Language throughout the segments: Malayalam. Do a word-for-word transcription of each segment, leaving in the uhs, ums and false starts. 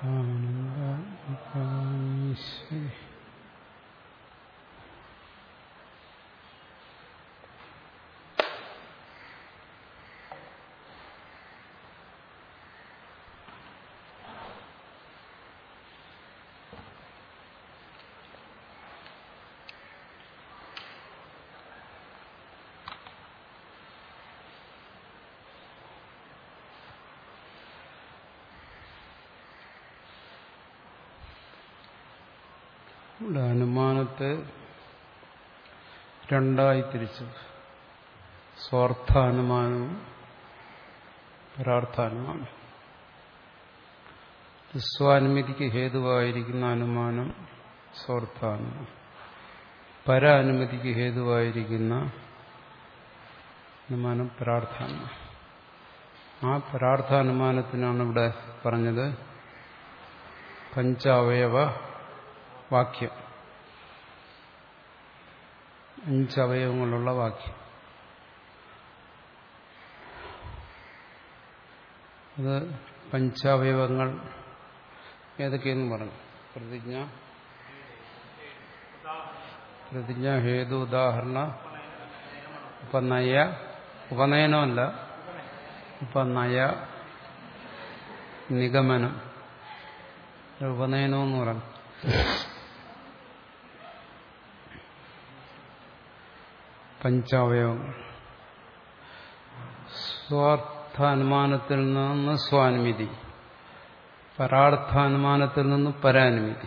ആനന്ദ ഇവിടെ അനുമാനത്തെ രണ്ടായി തിരിച്ചു. സ്വാർത്ഥാനുമാനവും പരാർത്ഥാനുമാനം. സ്വാനുമതിക്ക് ഹേതുവായിരിക്കുന്ന അനുമാനം സ്വാർത്ഥാനുമാനം, പരാനുമതിക്ക് ഹേതുവായിരിക്കുന്ന അനുമാനം പരാർത്ഥാനുമാനം. ആ പരാർത്ഥാനുമാനത്തിനാണ് ഇവിടെ പറഞ്ഞത് പഞ്ചാവയവ വാക്യം, അഞ്ചവയവങ്ങളുള്ള വാക്യം. അത് പഞ്ചാവയവങ്ങൾ ഏതൊക്കെയെന്ന് പറഞ്ഞു. പ്രതിജ്ഞ, പ്രതിജ്ഞ, ഹേതു, ഉദാഹരണ, ഉപനയ, ഉപനയനമല്ല ഉപനയ, നിഗമനം. ഉപനയനമെന്ന് പറഞ്ഞു. പഞ്ചാവയവങ്ങൾ. സ്വാർത്ഥാനുമാനത്തിൽ നിന്ന് സ്വാനുമതി, പരാർത്ഥാനുമാനത്തിൽ നിന്ന് പരാനുമതി.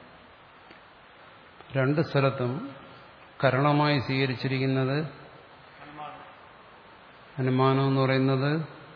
രണ്ട് സ്ഥലത്തും കരണമായി സ്വീകരിച്ചിരിക്കുന്നത് അനുമാനം എന്ന് പറയുന്നത്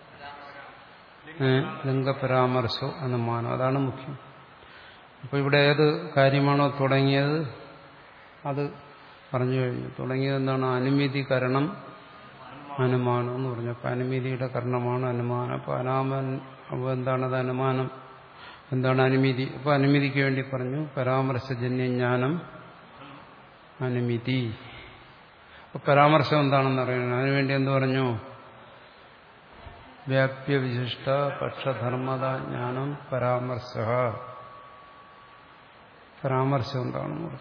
ലിംഗപരാമർശോ അനുമാനം. അതാണ് മുഖ്യം. അപ്പോൾ ഇവിടെ ഏത് കാര്യമാണോ തുടങ്ങിയത് അത് പറഞ്ഞു കഴിഞ്ഞു. തുടങ്ങിയത് എന്താണ്? അനുമതി കരണം അനുമാനം എന്ന് പറഞ്ഞു. അപ്പം അനുമതിയുടെ കരണമാണ് അനുമാനം. അപ്പം അനാമൻ അപ്പോൾ എന്താണത് അനുമാനം, എന്താണ് അനുമതി? അപ്പോൾ അനുമതിക്ക് വേണ്ടി പറഞ്ഞു പരാമർശജന്യജ്ഞാനം അനുമതി. അപ്പോൾ പരാമർശം എന്താണെന്ന് അറിയണം. അതിനുവേണ്ടി എന്ത് പറഞ്ഞു? വ്യാപ്യവിശിഷ്ട പക്ഷധർമ്മത ജ്ഞാനം പരാമർശ. പരാമർശം എന്താണെന്ന് പറഞ്ഞു.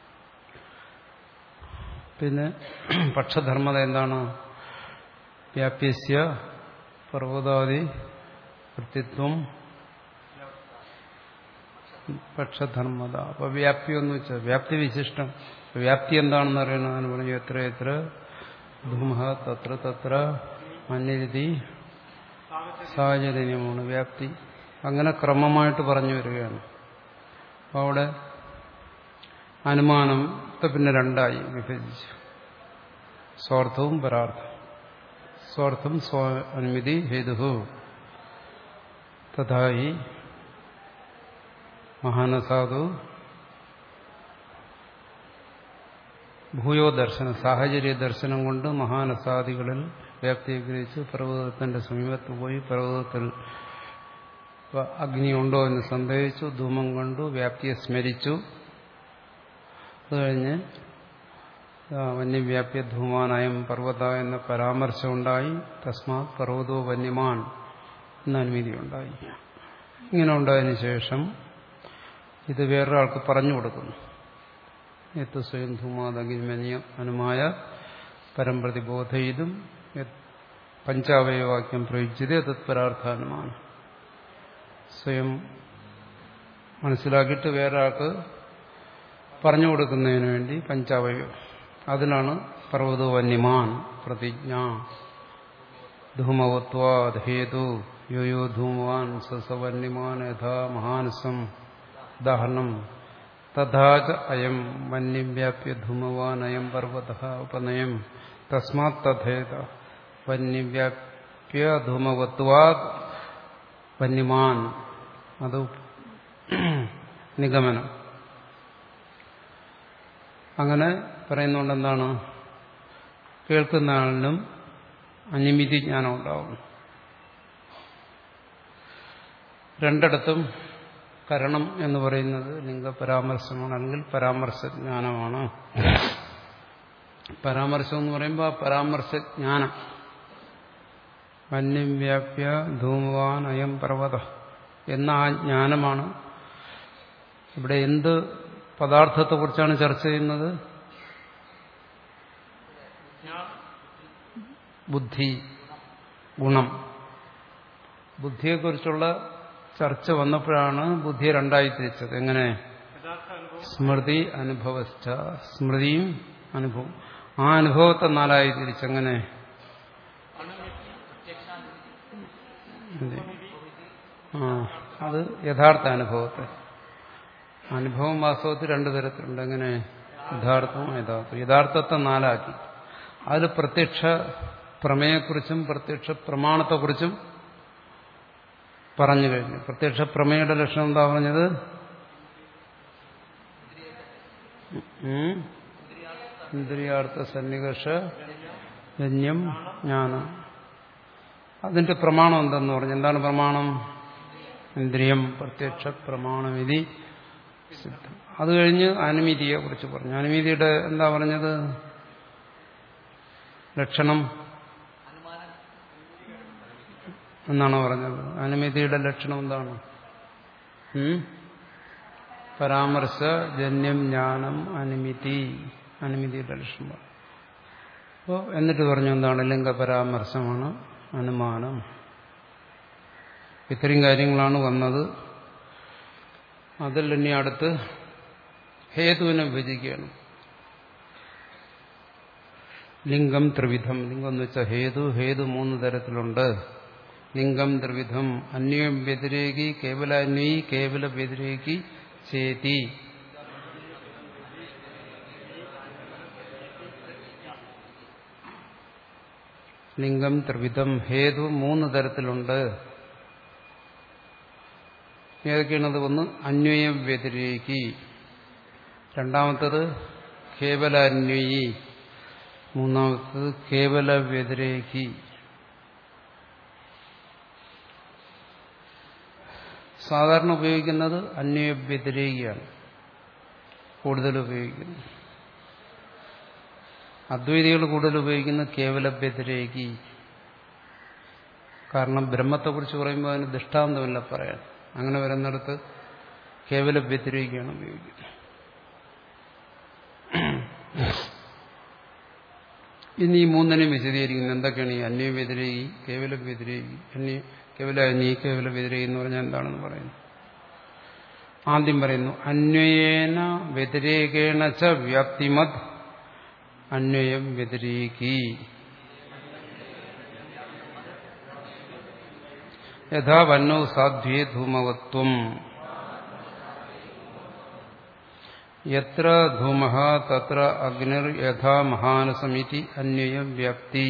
പിന്നെ പക്ഷധർമ്മത എന്താണ്? വ്യാപ്യസ്യ പർവ്വതാദി കൃത്യത്വം പക്ഷധർമ്മത. അപ്പൊ വ്യാപ്തി എന്ന് വെച്ചാൽ വ്യാപ്തി വിശിഷ്ടം. വ്യാപ്തി എന്താണെന്ന് അറിയണം. എന്ന് പറഞ്ഞു എത്ര എത്ര ധൂമ തത്ര തത്ര അന്യരീതി സാഹചര്യമാണ് വ്യാപ്തി. അങ്ങനെ ക്രമമായിട്ട് പറഞ്ഞു വരികയാണ്. അപ്പോൾ അവിടെ അനുമാനത്തെ പിന്നെ രണ്ടായി വിഭജിച്ചു. സ്വാർത്ഥവും പരാർത്ഥവും. സ്വാർത്ഥം സ്വാനുമതി ഹേതു തഥായി മഹാനസാധു ഭൂയോ ദർശനം. സാഹചര്യ ദർശനം കൊണ്ട് മഹാനസാദികളിൽ വ്യാപ്തിയെ ഗ്രഹിച്ച് പർവ്വതത്തിന്റെ സമീപത്ത് പോയി പർവ്വതത്തിൽ അഗ്നി ഉണ്ടോ എന്ന് സന്ദേഹിച്ചു. ധൂമം കണ്ടു, വ്യാപ്തിയെ സ്മരിച്ചു. അത് കഴിഞ്ഞ് വന്യവ്യാപ്യ ധൂമാനയം പർവ്വത എന്ന പരാമർശമുണ്ടായി. തസ്മാത് പർവ്വതോ വന്യമാൻ എന്ന അനുമതി ഉണ്ടായി. ഇങ്ങനെ ഉണ്ടായതിനു ശേഷം ഇത് വേറൊരാൾക്ക് പറഞ്ഞു കൊടുക്കുന്നു. എത്ത് സ്വയം ധൂമാദഗ്നിമന്യ അനുമായ പരംപ്രതി ബോധയിതും പഞ്ചാവയവാക്യം പ്രയുജ്യതേ തത്പരാർത്ഥാനുമാണ്. സ്വയം മനസ്സിലാക്കിയിട്ട് വേറൊരാൾക്ക് പറഞ്ഞു കൊടുക്കുന്നതിന് വേണ്ടി പഞ്ചാവയവം. അതിനാണ് പർവ്വതോ വന്യമാൻ പ്രതിജ്ഞ ധൂമവത്വാദ് ഹേതു യോ യോ ധൂമവാൻ സസവന്യമാൻ യഥാ മഹാനസം. ഉദാഹരണം തഥാച അയം വന്യം വ്യാപ്യ ധൂമവാൻ അയം പർവ്വതഃ ഉപനയം തസ്മാത് തഥേത വന്യം വ്യാപ്യ ധൂമവത്വാദ് വന്യമാൻ. അത് നിഗമനം. അങ്ങനെ പറയുന്നുണ്ട് എന്താണ്? കേൾക്കുന്ന ആളിനും അനുമതി ജ്ഞാനം ഉണ്ടാവും. രണ്ടിടത്തും കരണം എന്ന് പറയുന്നത് ലിംഗപരാമർശമാണ്, അല്ലെങ്കിൽ പരാമർശജ്ഞാനമാണ്. പരാമർശം എന്ന് പറയുമ്പോൾ ആ പരാമർശജ്ഞാനം വന്യം വ്യാപ്യ ധൂമവാൻ അയം പർവ്വത എന്ന ആ ജ്ഞാനമാണ്. ഇവിടെ എന്ത് പദാർത്ഥത്തെക്കുറിച്ചാണ് ചർച്ച ചെയ്യുന്നത്? ബുദ്ധി, ഗുണം. ബുദ്ധിയെക്കുറിച്ചുള്ള ചർച്ച വന്നപ്പോഴാണ് ബുദ്ധിയെ രണ്ടായി തിരിച്ചത്. എങ്ങനെ? സ്മൃതി, അനുഭവസ്ഥ. സ്മൃതിയും അനുഭവം. ആ അനുഭവത്തെ നാലായി തിരിച്ചെങ്ങനെ? ആ അത് യഥാർത്ഥ അനുഭവത്തെ. അനുഭവം വാസ്തവത്തിൽ രണ്ടു തരത്തിലുണ്ട്. എങ്ങനെ? യഥാർത്ഥവും യഥാർത്ഥം. യഥാർത്ഥത്തെ നാലാക്കി അതിൽ പ്രത്യക്ഷ പ്രമേയെക്കുറിച്ചും പ്രത്യക്ഷ പ്രമാണത്തെക്കുറിച്ചും പറഞ്ഞു കഴിഞ്ഞു. പ്രത്യക്ഷ പ്രമേയുടെ ലക്ഷണം എന്താ പറഞ്ഞത്? ഇന്ദ്രിയാർത്ഥ സന്നികർഷ ജന്യം ജ്ഞാനം. അതിന്റെ പ്രമാണം എന്തെന്ന് പറഞ്ഞു? എന്താണ് പ്രമാണം? ഇന്ദ്രിയം പ്രത്യക്ഷ പ്രമാണമിതി സിദ്ധം. അത് കഴിഞ്ഞ് അനുമതിയെ കുറിച്ച് പറഞ്ഞു. അനുമതിയുടെ എന്താ പറഞ്ഞത്? ലക്ഷണം എന്നാണോ പറഞ്ഞത്? അനുമതിയുടെ ലക്ഷണം എന്താണ്? പരാമർശ ജന്യം ജ്ഞാനം അനുമതി. അനുമതിയുടെ ലക്ഷണം. അപ്പോൾ എന്നിട്ട് പറഞ്ഞു എന്താണ്? ലിംഗപരാമർശമാണ് അനുമാനം. ഇത്രയും കാര്യങ്ങളാണ് വന്നത്. അതിൽ ഇനി അടുത്ത് ഹേതുവിനെ വിഭജിക്കുകയാണ്. ലിംഗം ത്രിവിധം. ലിംഗം എന്ന് വെച്ചാൽ ഹേതു. ഹേതു മൂന്ന് തരത്തിലുണ്ട്. ലിംഗം ത്രിവിധം. അന്യം വ്യതിരേകി, കേവല അന്വയി, കേവല വ്യതിരേകി ചേതി. ലിംഗം ത്രിവിധം. ഹേതു മൂന്ന് തരത്തിലുണ്ട്. ഏതൊക്കെയാണത്? ഒന്ന് അന്വയ വ്യതിരേകി, രണ്ടാമത്തത് കേവല അന്വയി, മൂന്നാമത്തത് കേവല വ്യതിരേകി. സാധാരണ ഉപയോഗിക്കുന്നത് അന്വയ വ്യതിരേകിയാണ് കൂടുതൽ ഉപയോഗിക്കുന്നത്. അദ്വൈതികൾ കൂടുതൽ ഉപയോഗിക്കുന്നത് കേവല വ്യതിരേകി. കാരണം ബ്രഹ്മത്തെക്കുറിച്ച് പറയുമ്പോൾ അതിന് ദൃഷ്ടാന്തമില്ല പറയാൻ. അങ്ങനെ വരുന്നിടത്ത് കേവല വ്യതിരേകിയാണ് ഉപയോഗിക്കുന്നത്. ഇനി ഈ മൂന്നിനെയും വിശദീകരിക്കുന്നത് എന്തൊക്കെയാണ്? ഈ അന്വയ വ്യതിരേകി, കേവല വ്യതിരേകി, അന്യ കേവല അന്വയി, കേവല വ്യതിരേകി എന്ന് പറഞ്ഞാൽ എന്താണെന്ന് പറയുന്നു. ആദ്യം പറയുന്നു അന്വയേന വ്യതിരേകേണ ച വ്യാപ്തിമത് അന്വയം വ്യതിരേകി. യഥാ വന്നോ സാധ്വേ ധൂമവത്വം യത്ര ധൂമഃ തത്ര അഗ്നിർ യഥാ മഹാനസമിതി അന്വയം വ്യാപ്തി.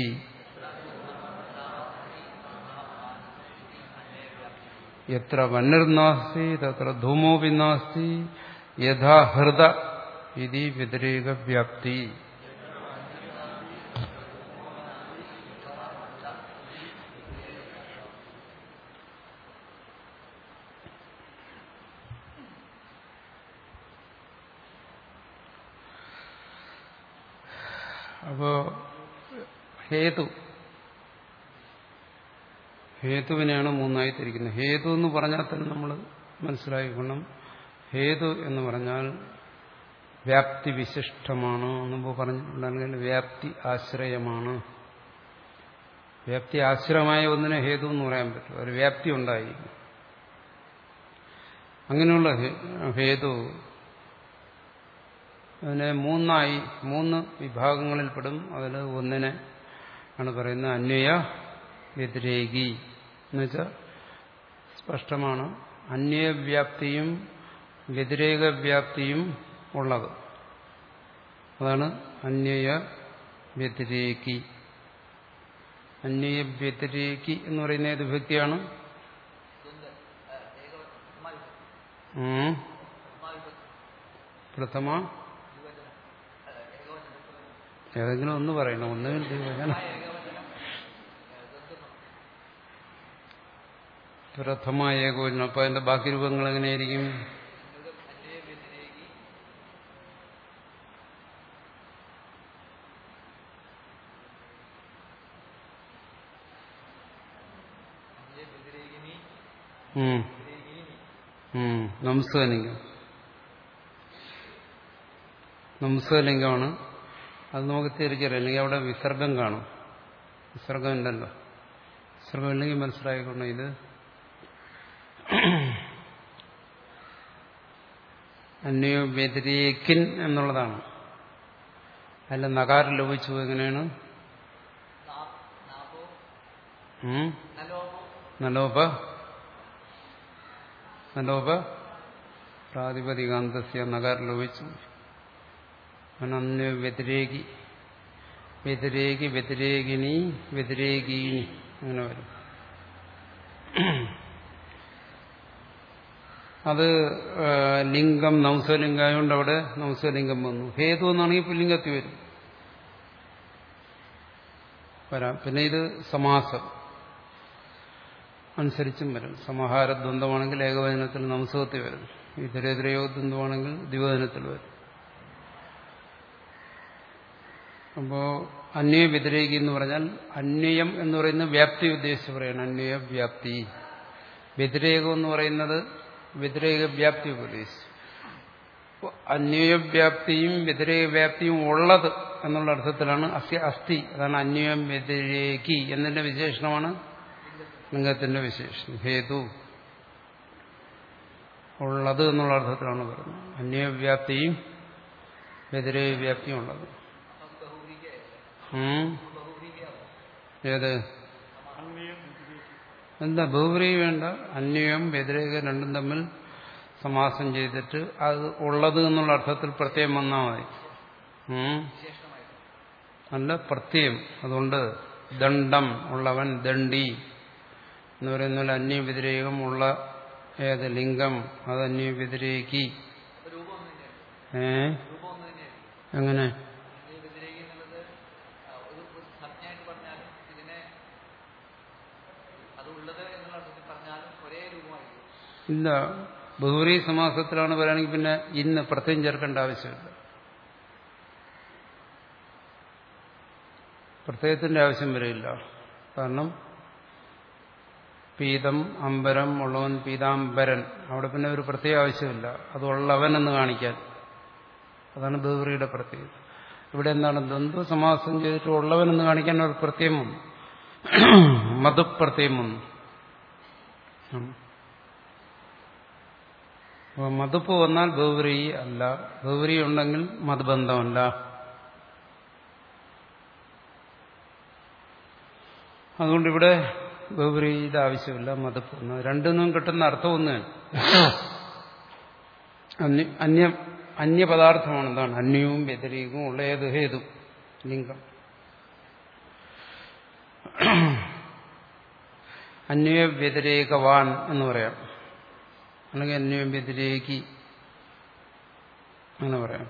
യത്ര വന്നിർനാസ്തി തത്ര ധൂമോപി നാസ്തി യഥാ ഹൃദ ഇതി വ്യതിരേക വ്യാപ്തി. അപ്പോ ഹേതു ഹേതുവിനെയാണ് മൂന്നായി തിരിക്കുന്നത്. ഹേതു എന്ന് പറഞ്ഞാൽ തന്നെ നമ്മൾ മനസ്സിലാക്കണം. ഹേതു എന്ന് പറഞ്ഞാൽ വ്യാപ്തി വിശിഷ്ടമാണ്. മുമ്പ് പറഞ്ഞിട്ടുണ്ടെങ്കിൽ വ്യാപ്തി ആശ്രയമാണ്. വ്യാപ്തി ആശ്രയമായ ഒന്നിനെ ഹേതു എന്ന് പറയാൻ പറ്റും. ഒരു വ്യാപ്തി ഉണ്ടായിരിക്കും. അങ്ങനെയുള്ള ഹേതു അതിനെ മൂന്നായി മൂന്ന് വിഭാഗങ്ങളിൽപ്പെടും. അതിൽ ഒന്നിനെ ആണ് പറയുന്നത് അന്വയ വ്യതിരേകി എന്നുവെച്ചാൽ സ്പഷ്ടമാണ്. അന്വയവ്യാപ്തിയും വ്യതിരേക വ്യാപ്തിയും ഉള്ളത്. അതാണ് അന്വയ വ്യതിരേകി. അന്വയ വ്യതിരേകി എന്ന് പറയുന്ന ഏത് വിഭക്തിയാണ്? പ്രഥമ ഏതെങ്കിലും ഒന്ന് പറയണം. ഒന്നുകിൽ ദ്വിവചനം. പ്രഥമ ഏകോചനം. അപ്പൊ അതിന്റെ ബാക്കി രൂപങ്ങൾ എങ്ങനെയായിരിക്കും? നംസുലിംഗം നംസുലിംഗമാണ്. അത് നമുക്ക് തിരിച്ചറിയാം. അല്ലെങ്കിൽ അവിടെ വിസർഗം കാണും. വിസർഗം ഉണ്ടല്ലോ. വിസർഗം ഇല്ലെങ്കിൽ മനസ്സിലായിക്കൊണ്ട് ഇത് അന്യോ വ്യതിരേക്കിൻ എന്നുള്ളതാണ്. അതിൽ നകാരം ലോപിച്ചു. എങ്ങനെയാണ്? നലോപ നലോപ പ്രാതിപതികാന്തസ്യ നകാരം ലോപിച്ചു. അന്യോ വ്യതിരേകി വ്യതിരേകി വ്യതിരേകിനി വ്യതിരേകീനി അങ്ങനെ വരും. അത് ലിംഗം നംസലിംഗമായതുകൊണ്ട് അവിടെ നംസലിംഗം വന്നു. ഹേതു എന്നാണെങ്കിൽ പുല്ലിംഗത്തിൽ വരും വരാം. പിന്നെ ഇത് സമാസം അനുസരിച്ചും വരും. സമാഹാരദ്വന്ദ്വമാണെങ്കിൽ ഏകവചനത്തിൽ നംസത്തിൽ വരും. ഇതരെതിരെയോ ദ്വന്ദ്വമാണെങ്കിൽ ദ്വിവചനത്തിൽ വരും. അപ്പോ അന്വയ വ്യതിരേകി എന്ന് പറഞ്ഞാൽ അന്വയം എന്ന് പറയുന്നത് വ്യാപ്തി ഉദ്ദേശിച്ച് പറയണം. അന്വയ വ്യാപ്തി. വ്യതിരേകം എന്ന് പറയുന്നത് വ്യതിരേക വ്യാപ്തി ഉപദേശിച്ചു. അന്വയവ്യാപ്തിയും വ്യതിരേക വ്യാപ്തിയും ഉള്ളത് എന്നുള്ള അർത്ഥത്തിലാണ് അസ്യ അസ്ഥി. അതാണ് അന്വയം വ്യതിരേകി എന്നതിന്റെ വിശേഷണമാണ് ലിംഗത്തിന്റെ വിശേഷണം. ഹേതു ഉള്ളത് എന്നുള്ള അർത്ഥത്തിലാണ് പറയുന്നത്. അന്വയവ്യാപ്തിയും വ്യതിരേക വ്യാപ്തിയും ഉള്ളത്. ഏത് എന്താ ബഹുവ്രീ വേണ്ട. അന്വയം വ്യതിരേക രണ്ടും തമ്മിൽ സമാസം ചെയ്തിട്ട് അത് ഉള്ളത് എന്നുള്ള അർത്ഥത്തിൽ പ്രത്യയം വന്നാൽ മതി. നല്ല പ്രത്യയം. അതുകൊണ്ട് ദണ്ഡം ഉള്ളവൻ ദണ്ഡി എന്ന് പറയുന്ന അന്യ വ്യതിരേകം ഉള്ള ഏത് ലിംഗം അത് അന്യ വ്യതിരേകി. ഏ എങ്ങനെ? ഇല്ല, ബഹുവ്രീ സമാസത്തിലാണ് പറയുകയാണെങ്കിൽ പിന്നെ ഇന്ന് പ്രത്യേകം ചേർക്കേണ്ട ആവശ്യമില്ല. പ്രത്യയത്തിന്റെ ആവശ്യം വരില്ല. കാരണം പീതം അമ്പരം ഉള്ളവൻ പീതാംബരൻ, അവിടെ പിന്നെ ഒരു പ്രത്യേക ആവശ്യമില്ല. അത് ഉള്ളവൻ എന്ന് കാണിക്കാൻ. അതാണ് ബഹുവ്രീയുടെ പ്രത്യേകത. ഇവിടെ എന്താണ്? ദ്വന്ദ്വ സമാസം ചെയ്തിട്ട് ഉള്ളവൻ എന്ന് കാണിക്കാൻ ഒരു പ്രത്യയം വന്നു. മധുപ്രത്യയം വന്നു. മധുപ്പ് വന്നാൽ ബഹുവ്രീ അല്ല. ബഹുവ്രീ ഉണ്ടെങ്കിൽ മധുബന്ധമല്ല. അതുകൊണ്ടിവിടെ ബഹുവ്രീയുടെ ആവശ്യമില്ല. മധുപ്പ് വന്ന രണ്ടിനും കിട്ടുന്ന അർത്ഥം ഒന്ന് അന്യ അന്യപദാർത്ഥമാണ്. എന്താണ്? അന്യവും വ്യതിരേകവും ഉള്ള ഏത് ഹേതു ലിംഗം. അന്വയ വ്യതിരേകവാൻ എന്ന് പറയാം. അല്ലെങ്കിൽ അന്വയം വ്യതിരേകി എന്ന് പറയാം.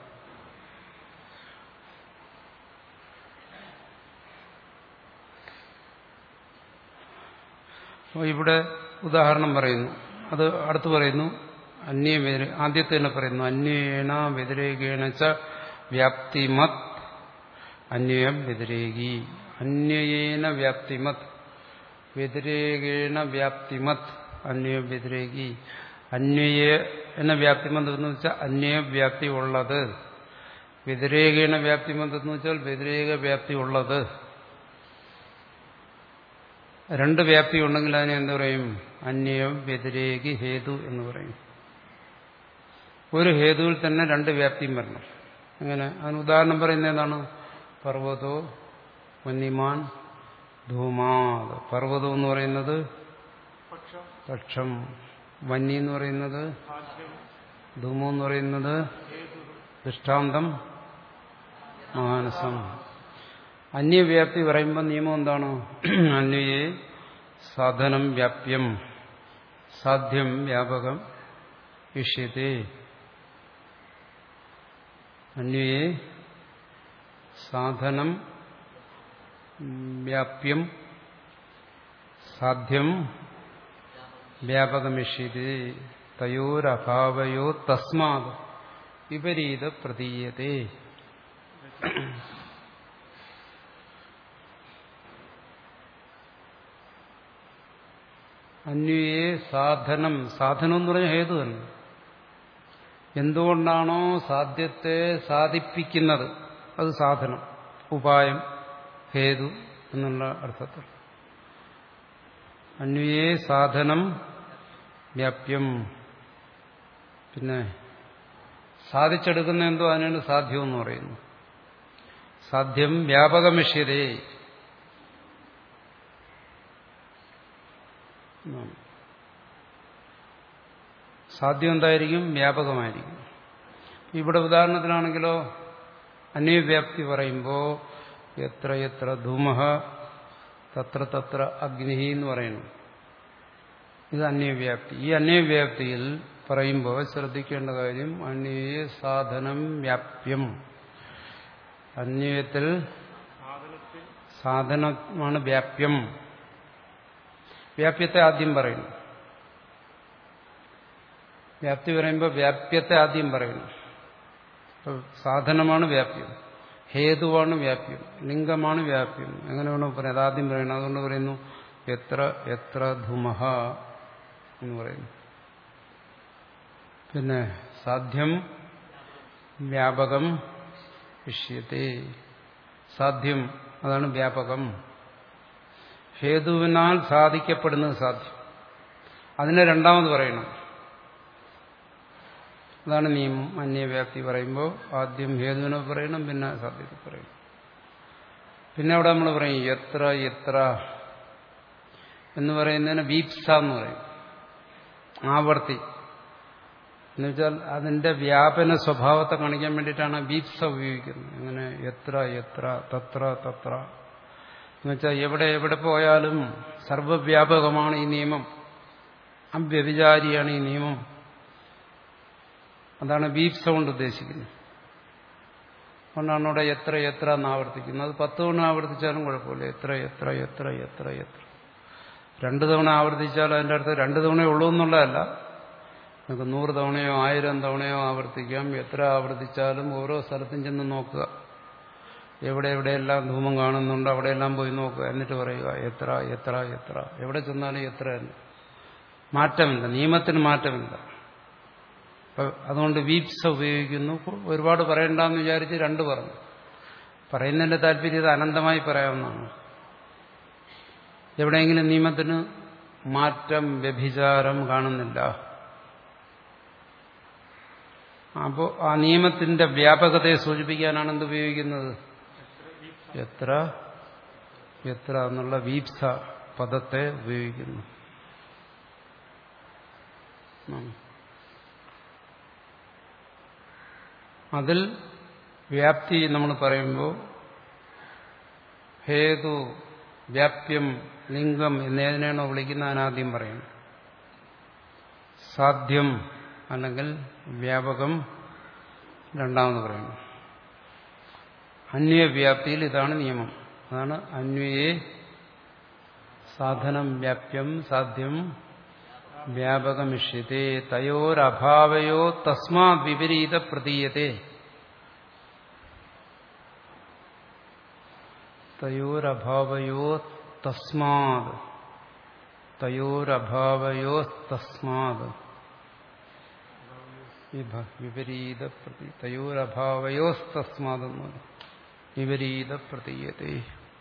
അപ്പോൾ ഇവിടെ ഉദാഹരണം പറയുന്നു. അത് അടുത്ത് പറയുന്നു. അന്യ ആദ്യത്തെ തന്നെ പറയുന്നു. അന്യേന വ്യതിരേകേണ ച വ്യാപ്തിമത് അന്വയം വ്യതിരേകി. അന്യേന വ്യാപ്തിമത് വ്യതിരേകേണ വ്യാപ്തിമത് അന്വയം വ്യതിരേകി. അന്വയേന വ്യാപ്തിമത് എന്ന് വെച്ചാൽ അന്വയ വ്യാപ്തി ഉള്ളത്. വ്യതിരേകേണ വ്യാപ്തിമത് എന്ന് വെച്ചാൽ വ്യതിരേക വ്യാപ്തി ഉള്ളത്. രണ്ട് വ്യാപ്തി ഉണ്ടെങ്കിൽ അതിനെ എന്ത് പറയും? അന്വയം വ്യതിരേകി ഹേതു എന്ന് പറയും. ഒരു ഹേതുവിൽ തന്നെ രണ്ട് വ്യാപ്തിയും വരണം. അങ്ങനെ അതിന് ഉദാഹരണം പറയുന്നത് എന്താണ്? പർവ്വതോ വന്യമാൻ ധൂമാത്. പർവ്വതം എന്ന് പറയുന്നത് പക്ഷം, വന്നി എന്ന് പറയുന്നത് ധൂമം എന്ന് പറയുന്നത് ദൃഷ്ടാന്തം മാനസം. അന്യവ്യാപ്തി പറയുമ്പോൾ നിയമം എന്താണ്? അന്വയെ സാധനം വ്യാപ്യം സാധ്യം വ്യാപകം ഇഷ്യത്തെ. അന്വയെ സാധനം വ്യാപ്യം സാധ്യം വ്യാപകമിഷ്യത്തെ തയോരഭാവയോ തസ്മാത് വിപരീത പ്രതീയത്തെ. അന്വയേ സാധനം, സാധനം എന്ന് പറഞ്ഞ ഹേതു തന്നെ. എന്തുകൊണ്ടാണോ സാധ്യത്തെ സാധിപ്പിക്കുന്നത് അത് സാധനം, ഉപായം, ഹേതു എന്നുള്ള അർത്ഥത്തിൽ. അന്വയേ സാധനം വ്യാപ്യം. പിന്നെ സാധിച്ചെടുക്കുന്ന എന്തോ അതിനാണ് സാധ്യം എന്ന് പറയുന്നു. സാധ്യം വ്യാപകമിഷ്യതേ. സാധ്യം എന്തായിരിക്കും? വ്യാപകമായിരിക്കും. ഇവിടെ ഉദാഹരണത്തിനാണെങ്കിലോ അന്വയവ്യാപ്തി പറയുമ്പോൾ എത്ര എത്ര ധൂമഃ തത്ര തത്ര അഗ്നി എന്ന് പറയുന്നു. ഇത് അന്വയവ്യാപ്തി. ഈ അന്വയവ്യാപ്തിയിൽ പറയുമ്പോൾ ശ്രദ്ധിക്കേണ്ട കാര്യം അന്വയ സാധനം വ്യാപ്യം. അന്വയത്തിൽ സാധനമാണ് വ്യാപ്യം. വ്യാപ്യത്തെ ആദ്യം പറയുന്നു. വ്യാപ്തി പറയുമ്പോൾ വ്യാപ്യത്തെ ആദ്യം പറയുന്നു. സാധനമാണ് വ്യാപ്യം, ഹേതുവാണ് വ്യാപ്യം, ലിംഗമാണ് വ്യാപ്യം. എങ്ങനെ വേണോ പറയാം, അതാദ്യം പറയണം. അതുകൊണ്ട് പറയുന്നു എത്ര എത്ര ധൂമഃ എന്ന് പറയുന്നു. പിന്നെ സാധ്യം വ്യാപകം വിഷ്യത്തെ. സാധ്യം അതാണ് വ്യാപകം. ഹേതുവിനാൽ സാധിക്കപ്പെടുന്നത് സാധ്യം. അതിനെ രണ്ടാമത് പറയണം. അതാണ് നിയമം. അന്യവ്യാപ്തി പറയുമ്പോൾ ആദ്യം ഹേതുവിനെ പറയണം, പിന്നെ സാധ്യത പറയണം. പിന്നെ അവിടെ നമ്മൾ പറയും എത്ര എത്ര എന്ന് പറയുന്നതിന് വീപ്സ എന്ന് പറയും. ആവർത്തി എന്നുവെച്ചാൽ അതിന്റെ വ്യാപന സ്വഭാവത്തെ കാണിക്കാൻ വേണ്ടിയിട്ടാണ് വീപ്സ ഉപയോഗിക്കുന്നത്. അങ്ങനെ എത്ര എത്ര തത്ര തത്ര എന്നുവെച്ചാൽ എവിടെ എവിടെ പോയാലും സർവവ്യാപകമാണ് ഈ നിയമം, അവ്യഭിചാരിയാണ് ഈ നിയമം. അതാണ് വീപ്സ കൊണ്ട് ഉദ്ദേശിക്കുന്നത്. അതുകൊണ്ടാണ് അവിടെ എത്ര എത്ര എന്ന് ആവർത്തിക്കുന്നത്. അത് പത്ത് തവണ ആവർത്തിച്ചാലും കുഴപ്പമില്ല. എത്ര എത്ര എത്ര എത്ര എത്ര രണ്ടു തവണ ആവർത്തിച്ചാൽ അതിൻ്റെ അടുത്ത് രണ്ടു തവണയേ ഉള്ളൂ എന്നുള്ളതല്ല. നമുക്ക് നൂറ് തവണയോ ആയിരം തവണയോ ആവർത്തിക്കാം. എത്ര ആവർത്തിച്ചാലും ഓരോ സ്ഥലത്തും ചെന്ന് നോക്കുക, എവിടെ എവിടെയെല്ലാം ധൂമം കാണുന്നുണ്ട് അവിടെയെല്ലാം പോയി നോക്കുക. എന്നിട്ട് പറയുക എത്ര എത്ര എത്ര. എവിടെ ചെന്നാലും എത്ര തന്നെ, മാറ്റമില്ല, നിയമത്തിന് മാറ്റമില്ല. അതുകൊണ്ട് വീപ്സ ഉപയോഗിക്കുന്നു. ഒരുപാട് പറയണ്ടെന്ന് വിചാരിച്ച് രണ്ട് പറഞ്ഞു. പറയുന്നതിന്റെ താല്പര്യം ഇത് അനന്തമായി പറയാവുന്നതാണ്. എവിടെയെങ്കിലും നിയമത്തിന് മാറ്റം, വ്യഭിചാരം കാണുന്നില്ല. അപ്പോൾ ആ നിയമത്തിന്റെ വ്യാപകതയെ സൂചിപ്പിക്കാനാണ് എന്ത് ഉപയോഗിക്കുന്നത്? എത്ര എത്ര എന്നുള്ള വീപ്സ പദത്തെ ഉപയോഗിക്കുന്നു. അതിൽ വ്യാപ്തി നമ്മൾ പറയുമ്പോൾ ഹേതു, വ്യാപ്യം, ലിംഗം എന്നതിനാണോ വിളിക്കുന്നത് അതിനാദ്യം പറയുന്നു. സാധ്യം അല്ലെങ്കിൽ വ്യാപകം രണ്ടാമത് പറയുന്നു. അന്വയവ്യാപ്തിയിൽ ഇതാണ് നിയമം. അതാണ് അന്വയേ സാധനം വ്യാപ്യം സാധ്യം വ്യാപകമിഷ്യത്തെ തയോരഭാവയോ തസ്മാത് വിപരീത പ്രതീയത്തെ. തയോരഭാവയോ തസ്മാത് തയോരഭാവയോ തസ്മാത് വിപരീത പ്രതി തയോരഭാവയോ തസ്മാത് വിപരീത പ്രതീയത്തെ.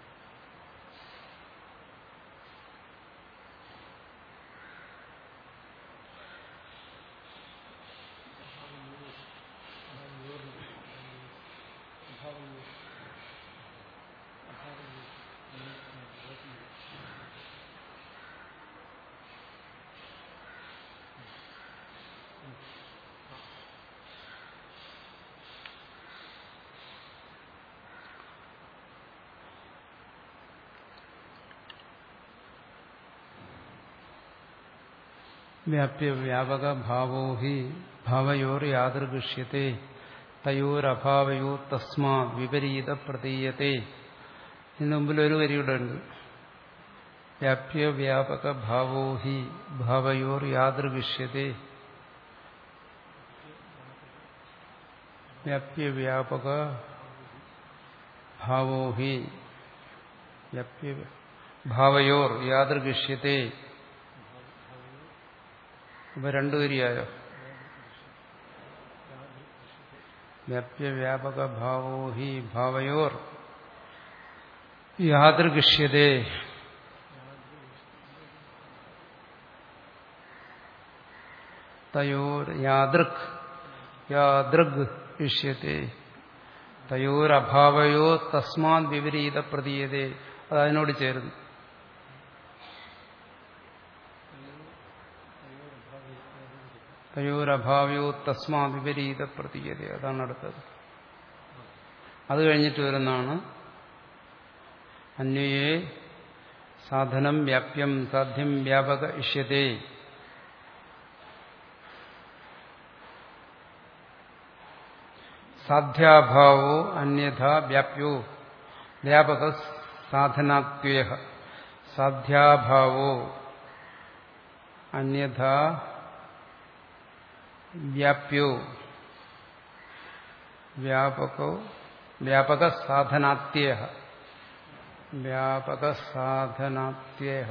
വ്യാപ്യ വ്യാപക ഭാവോ ഹി ഭാവയോർ യാദൃഗിഷ്യത്തെ തയോരഭാവയോ തസ്മാ വിപരീത പ്രതീയത്തെ. ഇതിന് മുമ്പിൽ ഒരു വരിയുടെ ഉണ്ട്. വ്യാപ്യ വ്യാപക ഭാവോ ഹി ഭാവയോർ യാദൃഗിഷ്യത്തെ. വ്യാപ്യ വ്യാപക ഭാവോ ഹി വ്യാപ്യ ഭാവയോർ യാദൃഗിഷ്യത്തെ അപ്പൊ രണ്ടുപേരിയായോ? വ്യാപ്യവ്യാപക ഭാവോ ഹി ഭാവയോർ യാദൃഗിഷ്യതേ തയോർ യാദൃക് യാദൃഗ് ഇഷ്യത്തെ തയോരഭാവയോ തസ്മാത് വിപരീത പ്രതീയതേ. അത് അതിനോട് ചേരുന്നു. തയോരഭാവയോ തസ്മാ വിപരീത പ്രതീയതേ, അതാണ് അടുത്തത്. അത് കഴിഞ്ഞിട്ട് വരുന്നതാണ് അന്വയേ സാധനം വ്യാപ്യം സാധ്യം വ്യാപക ഇഷ്യതേ. സാധ്യാഭാവോ അന്യഥാ വ്യാപ്യോ വ്യാപക സാധനാത്വേഹ. സാധ്യാഭാവോ അന്യഥാ വ്യാപ്യോ വ്യാപകോ വ്യാപക സാധനാത്യേഹ. വ്യാപക സാധനാത്യേഹ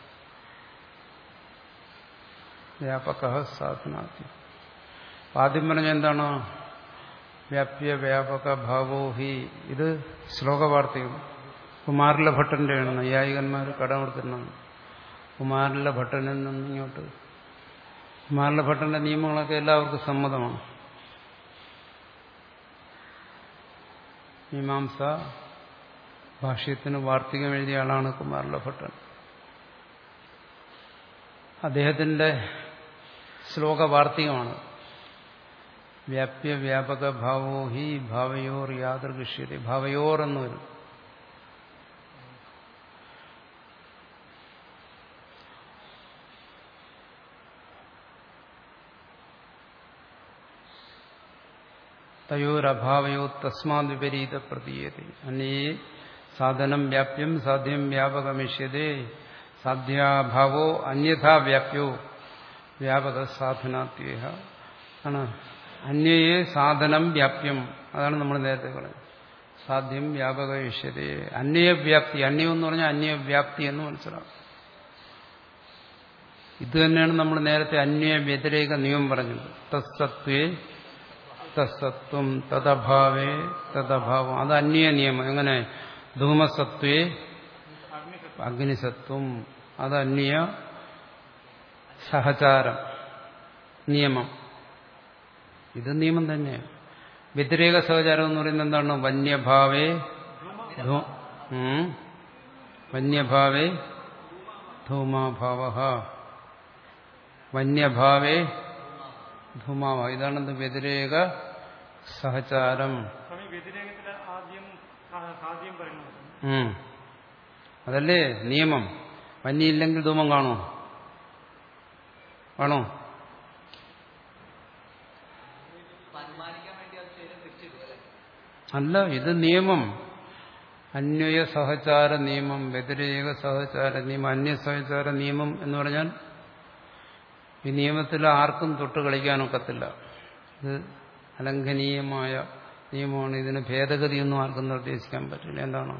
വ്യാപക സാധനാത്യ. ആദ്യം പറഞ്ഞ എന്താണ്? വ്യാപ്യ വ്യാപക ഭാവോ ഹി. ഇത് ശ്ലോകവാർത്തയും കുമാരല ഭട്ടന്റെയാണ്. നൈയായികന്മാർ കടമെടുത്തിരുന്നതാണ്. കുമാരല ഭട്ടനിൽ നിന്ന് ഇങ്ങോട്ട് കുമാരല ഭട്ടന്റെ നിയമങ്ങളൊക്കെ എല്ലാവർക്കും സമ്മതമാണ്. മീമാംസ ഭാഷ്യത്തിന് വാർത്തികം എഴുതിയ ആളാണ് കുമാരല ഭട്ടൻ. അദ്ദേഹത്തിന്റെ ശ്ലോകവാർത്തികമാണ്. വ്യാപ്യ വ്യാപക ഭാവോ ഹി ഭാവയോർ യാദൃഗിഷ്യതേ. ഭാവയോർ എന്ന് വരും. തയോരഭാവയോ തസ്മാത് വിപരീത പ്രതീയതേ. അന്യേ സാധനം വ്യാപ്യം സാധ്യം വ്യാപകമിഷ്യതേ. സാധ്യാഭാവോ അന്യഥാ വ്യാപ്യോ വ്യാപക സാധനാത്യേഹ ആണ്. അന്യയെ സാധനം വ്യാപ്യം, അതാണ് നമ്മൾ നേരത്തെ പറയുന്നത്. സാധ്യം വ്യാപക ഇഷ്യതേ. അന്യവ്യാപ്തി, അന്യം എന്ന് പറഞ്ഞാൽ അന്യവ്യാപ്തി എന്ന് മനസ്സിലാവും. ഇത് തന്നെയാണ് നമ്മൾ നേരത്തെ അന്യ വ്യതിരേക നിയമം പറഞ്ഞത്. തസ്സത്വേ തസ്സത്വം തദഭാവേ തദഭാവം. അത് അന്യ നിയമം. എങ്ങനെ? ധൂമസത്വേ അഗ്നിസത്വം. അത് അന്യ സഹചാരം നിയമം. ഇത് നിയമം തന്നെയാണ്. വ്യതിരേക സഹചാരം എന്ന് പറയുന്നത് എന്താണ്? വന്യഭാവേ വന്യഭാവേ ധൂമാഭാവ. വന്യഭാവേ ധൂമാവ. ഇതാണെന്ത്? വ്യതിരേക സഹചാരം. അതല്ലേ നിയമം. വന്യയില്ലെങ്കിൽ ധൂമം കാണോ? കാണോ? അല്ല, ഇത് നിയമം. അന്വയ സഹചാര നിയമം, വ്യതിരേക സഹചാര നിയമം, അന്യ സഹചാര നിയമം എന്ന് പറഞ്ഞാൽ ഈ നിയമത്തിൽ ആർക്കും തൊട്ട് കളിക്കാനൊക്കത്തില്ല. ഇത് അലംഘനീയമായ നിയമമാണ്. ഇതിന് ഭേദഗതിയൊന്നും ആർക്കും നിർദ്ദേശിക്കാൻ പറ്റില്ല. എന്താണ്?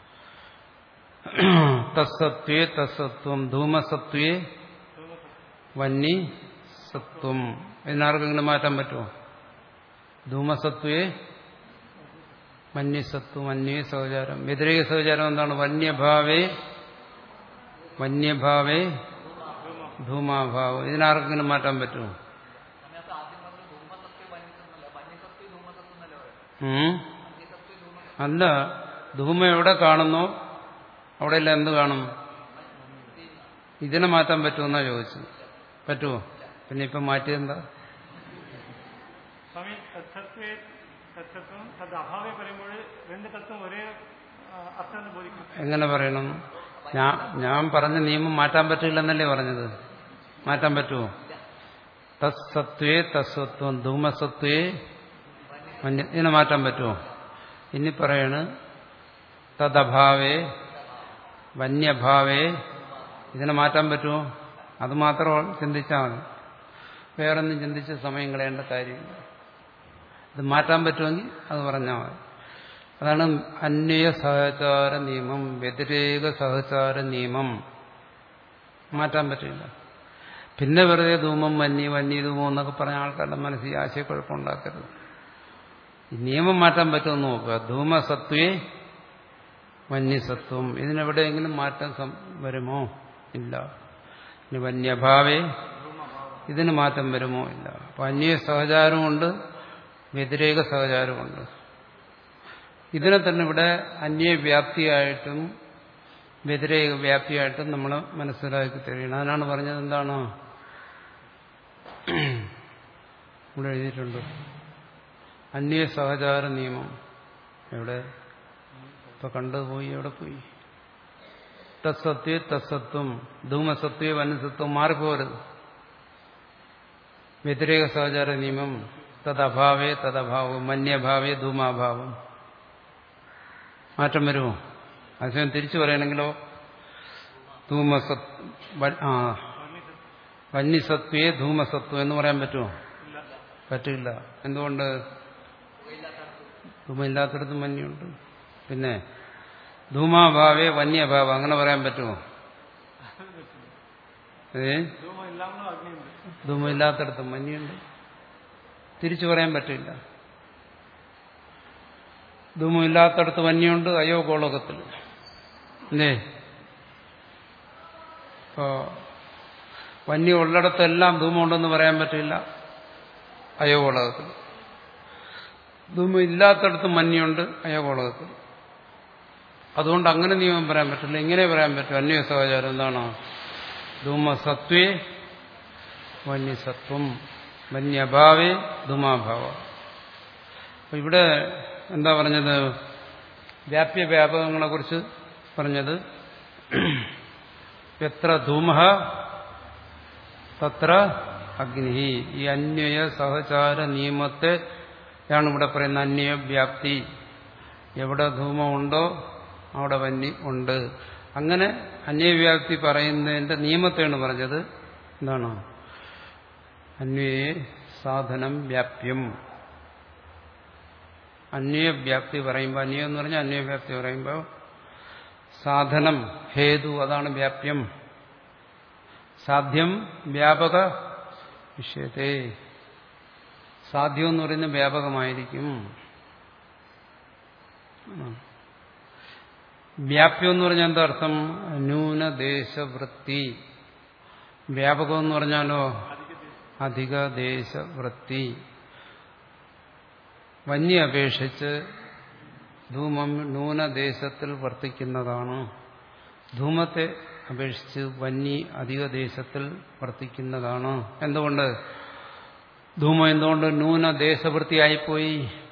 തസ്സത്വേ തസ്സത്വം ധൂമസത്വേ വന്നി സത്വം. ഇതിനാർക്കെങ്കിലും മാറ്റാൻ പറ്റുമോ? ധൂമസത്വേ വന്യസത്വം. അന്വേ സഹചാരം. വ്യതിരേക സഹചാരം എന്താണ്? വന്യഭാവേ വന്യഭാവേ ധൂമാഭാവം. ഇതിനാർക്കെങ്കിലും മാറ്റാൻ പറ്റുമോ? അല്ല, ധൂമ എവിടെ കാണുന്നോ അവിടെയല്ല എന്ത് കാണും? ഇതിനെ മാറ്റാൻ പറ്റുമെന്നാ ചോദിച്ചത്. പറ്റുമോ? പിന്നെ ഇപ്പം മാറ്റിയെന്താ? എങ്ങനെ പറയണം? ഞാൻ ഞാൻ പറഞ്ഞ നിയമം മാറ്റാൻ പറ്റില്ലെന്നല്ലേ പറഞ്ഞത്? മാറ്റാൻ പറ്റുമോ? തസ്സത്വേ തസ്സത്വം ധൂമസത്വേ ഇതിനെ മാറ്റാൻ പറ്റുമോ? ഇനി പറയണ് തദഭാവേ വന്യഭാവേ. ഇതിനെ മാറ്റാൻ പറ്റുമോ? അത് മാത്രം ചിന്തിച്ചാൽ മതി. വേറൊന്നും ചിന്തിച്ച് സമയം കളയേണ്ട കാര്യമില്ല. ഇത് മാറ്റാൻ പറ്റുമെങ്കിൽ അത് പറഞ്ഞാൽ മതി. അതാണ് അന്വയ സഹചാര നിയമം. വ്യതിരേക സഹചാര നിയമം മാറ്റാൻ പറ്റില്ല. പിന്നെ വെറുതെ ധൂമം വന്നി വന്നി ധൂമം എന്നൊക്കെ പറഞ്ഞ ആൾക്കാരുടെ മനസ്സിൽ ആശയക്കുഴപ്പമുണ്ടാക്കരുത്. ഈ നിയമം മാറ്റാൻ പറ്റുമെന്ന് നോക്കുക. ധൂമസത്വേ വന്യസത്വം, ഇതിനെവിടെയെങ്കിലും മാറ്റം വരുമോ? ഇല്ല. ഇനി വന്യഭാവേ ഇതിന് മാറ്റം വരുമോ? ഇല്ല. അപ്പൊ അന്യ സഹചാരമുണ്ട്, വ്യതിരേക സഹചാരമുണ്ട്. ഇതിനെ തന്നെ ഇവിടെ അന്യവ്യാപ്തിയായിട്ടും വ്യതിരേക വ്യാപ്തിയായിട്ടും നമ്മൾ മനസ്സിലാക്കി തരികയാണ്. അതിനാണ് പറഞ്ഞത് എന്താണ് ഇവിടെ എഴുതിയിട്ടുണ്ട്, അന്യ സഹചാര നിയമം. എവിടെ ഇപ്പൊ കണ്ടുപോയി? എവിടെ പോയി? തത്സത്വേ തത്സത്വം, ധൂമസത്വേ വന്യസത്വം മാറിപ്പോരുത്. വ്യതിരേക സഹചാര നിയമം തദഭാവേ തദഭാവം, മന്യഭാവേ ധൂമാഭാവം. മാറ്റം വരുമോ? അതിന് തിരിച്ചു പറയണമെങ്കിലോ ധൂമസത് ആ വന്യസത്വേ ധൂമസത്വം എന്ന് പറയാൻ പറ്റുമോ? പറ്റില്ല. എന്തുകൊണ്ട്? ധൂമയില്ലാത്തടത്തും വന്യുണ്ട്. പിന്നെ ധൂമാഭാവേ വന്യഭാവം അങ്ങനെ പറയാൻ പറ്റുമോ? ഏ ധൂമയില്ലാത്തടത്തും വന്യുണ്ട്. തിരിച്ചു പറയാൻ പറ്റില്ല. ധൂമമില്ലാത്തടത്ത് വന്യുണ്ട്, അയോ ഗോളകത്തിൽ. അല്ലേ? ഇപ്പോ വന്യ ഉള്ളിടത്തെല്ലാം ധൂമമുണ്ടെന്ന് പറയാൻ പറ്റില്ല, അയോ ഗോളകത്തിൽ. ധൂമം ഇല്ലാത്തടത്ത് മഞ്ഞുണ്ട്, അയോ ഗോളകത്തിൽ. അതുകൊണ്ട് അങ്ങനെ നിയമം പറയാൻ പറ്റില്ല. ഇങ്ങനെ പറയാൻ പറ്റും. അന്യ സഹചാരം എന്താണ്? ധൂമസത്വേ വന്യസത്വം, വന്യഭാവേ ധൂമാഭാവ. അപ്പൊ ഇവിടെ എന്താ പറഞ്ഞത്? വ്യാപ്യ വ്യാപകങ്ങളെ കുറിച്ച് പറഞ്ഞത് എത്ര ധൂമ തത്ര അഗ്നി. ഈ അന്വയ സഹചാര നിയമത്തെ ാണ് ഇവിടെ പറയുന്ന അന്വയവ്യാപ്തി. എവിടെ ധൂമമുണ്ടോ അവിടെ വന്നി ഉണ്ട്. അങ്ങനെ അന്വയവ്യാപ്തി പറയുന്നതിന്റെ നിയമത്തെയാണ് പറഞ്ഞത് എന്താണ്? അന്വയേ സാധനം വ്യാപ്യം. അന്വയവ്യാപ്തി പറയുമ്പോൾ, അന്വയം എന്ന് പറഞ്ഞാൽ അന്വയവ്യാപ്തി പറയുമ്പോൾ സാധനം ഹേതു അതാണ് വ്യാപ്യം. സാധ്യം വ്യാപക വിഷയത്തെ. സാധ്യം എന്ന് പറയുന്നത് വ്യാപകമായിരിക്കും. വ്യാപ്യം എന്ന് പറഞ്ഞാൽ എന്താ അർത്ഥം? ന്യൂനദേശവൃത്തി. വ്യാപകം എന്ന് പറഞ്ഞാലോ അധിക ദേശവൃത്തി. വന്യ അപേക്ഷിച്ച് ധൂമം ന്യൂനദേശത്തിൽ വർത്തിക്കുന്നതാണ്. ധൂമത്തെ അപേക്ഷിച്ച് വന്നി അധിക ദേശത്തിൽ വർത്തിക്കുന്നതാണ്. എന്തുകൊണ്ട്? ധൂമം എന്തുകൊണ്ട് ന്യൂനദേശവൃത്തിയായിപ്പോയി?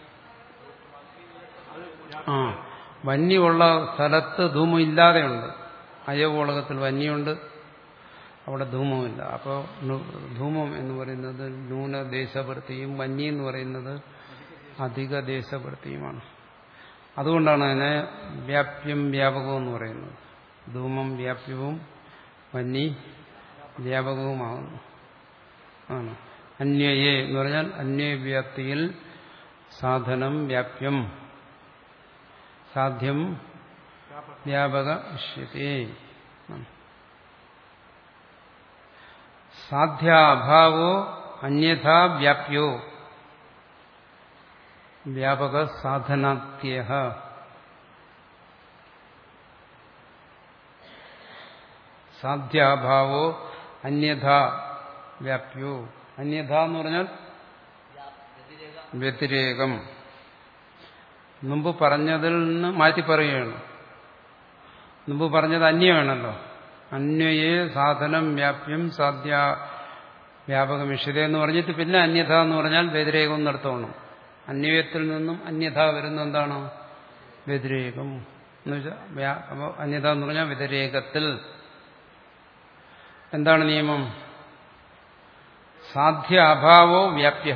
ആ വന്യുള്ള സ്ഥലത്ത് ധൂമം ഇല്ലാതെയുണ്ട്. അയവോളകത്തിൽ വന്യുണ്ട്, അവിടെ ധൂമമില്ല. അപ്പോൾ ധൂമം എന്ന് പറയുന്നത് ന്യൂനദേശവൃത്തിയും വന്നി എന്ന് പറയുന്നത് അധിക ദേശവൃത്തിയുമാണ്. അതുകൊണ്ടാണ് അതിനെ വ്യാപ്യം വ്യാപകവും എന്ന് പറയുന്നത്. ധൂമം വ്യാപ്യവും വന്നി വ്യാപകവുമാകുന്നു. ആണ് അന്വയേ എന്ന് പറഞ്ഞാൽ അന്വയവ്യാപ്തിയിൽ സാധനം വ്യാപ്യം, സാധ്യം വ്യാപക വിഷ്യത്തെ. സാധ്യാഭാവോ അന്യഥാ വ്യാപ്യോ വ്യാപക സാധനാത്യേഹ. സാധ്യാഭാവോ അന്യഥാ വ്യാപ്യോ. അന്യഥ എന്ന് പറഞ്ഞാൽ വ്യതിരേകം. മുമ്പ് പറഞ്ഞതിൽ നിന്ന് മാറ്റി പറയുകയാണ്. മുമ്പ് പറഞ്ഞത് അന്യമാണല്ലോ. അന്വയേ സാധനം വ്യാപ്യം സാധ്യ വ്യാപകമിഷ്യത എന്ന് പറഞ്ഞിട്ട് പിന്നെ അന്യഥ എന്ന് പറഞ്ഞാൽ വ്യതിരേകം നിർത്തണം. അന്വയത്തിൽ നിന്നും അന്യഥ വരുന്ന എന്താണ്? വ്യതിരേകം എന്ന് വെച്ചാൽ അന്യഥ എന്ന് പറഞ്ഞാൽ വ്യതിരേകത്തിൽ. എന്താണ് നിയമം? സാധ്യ അഭാവോ വ്യാപ്യ.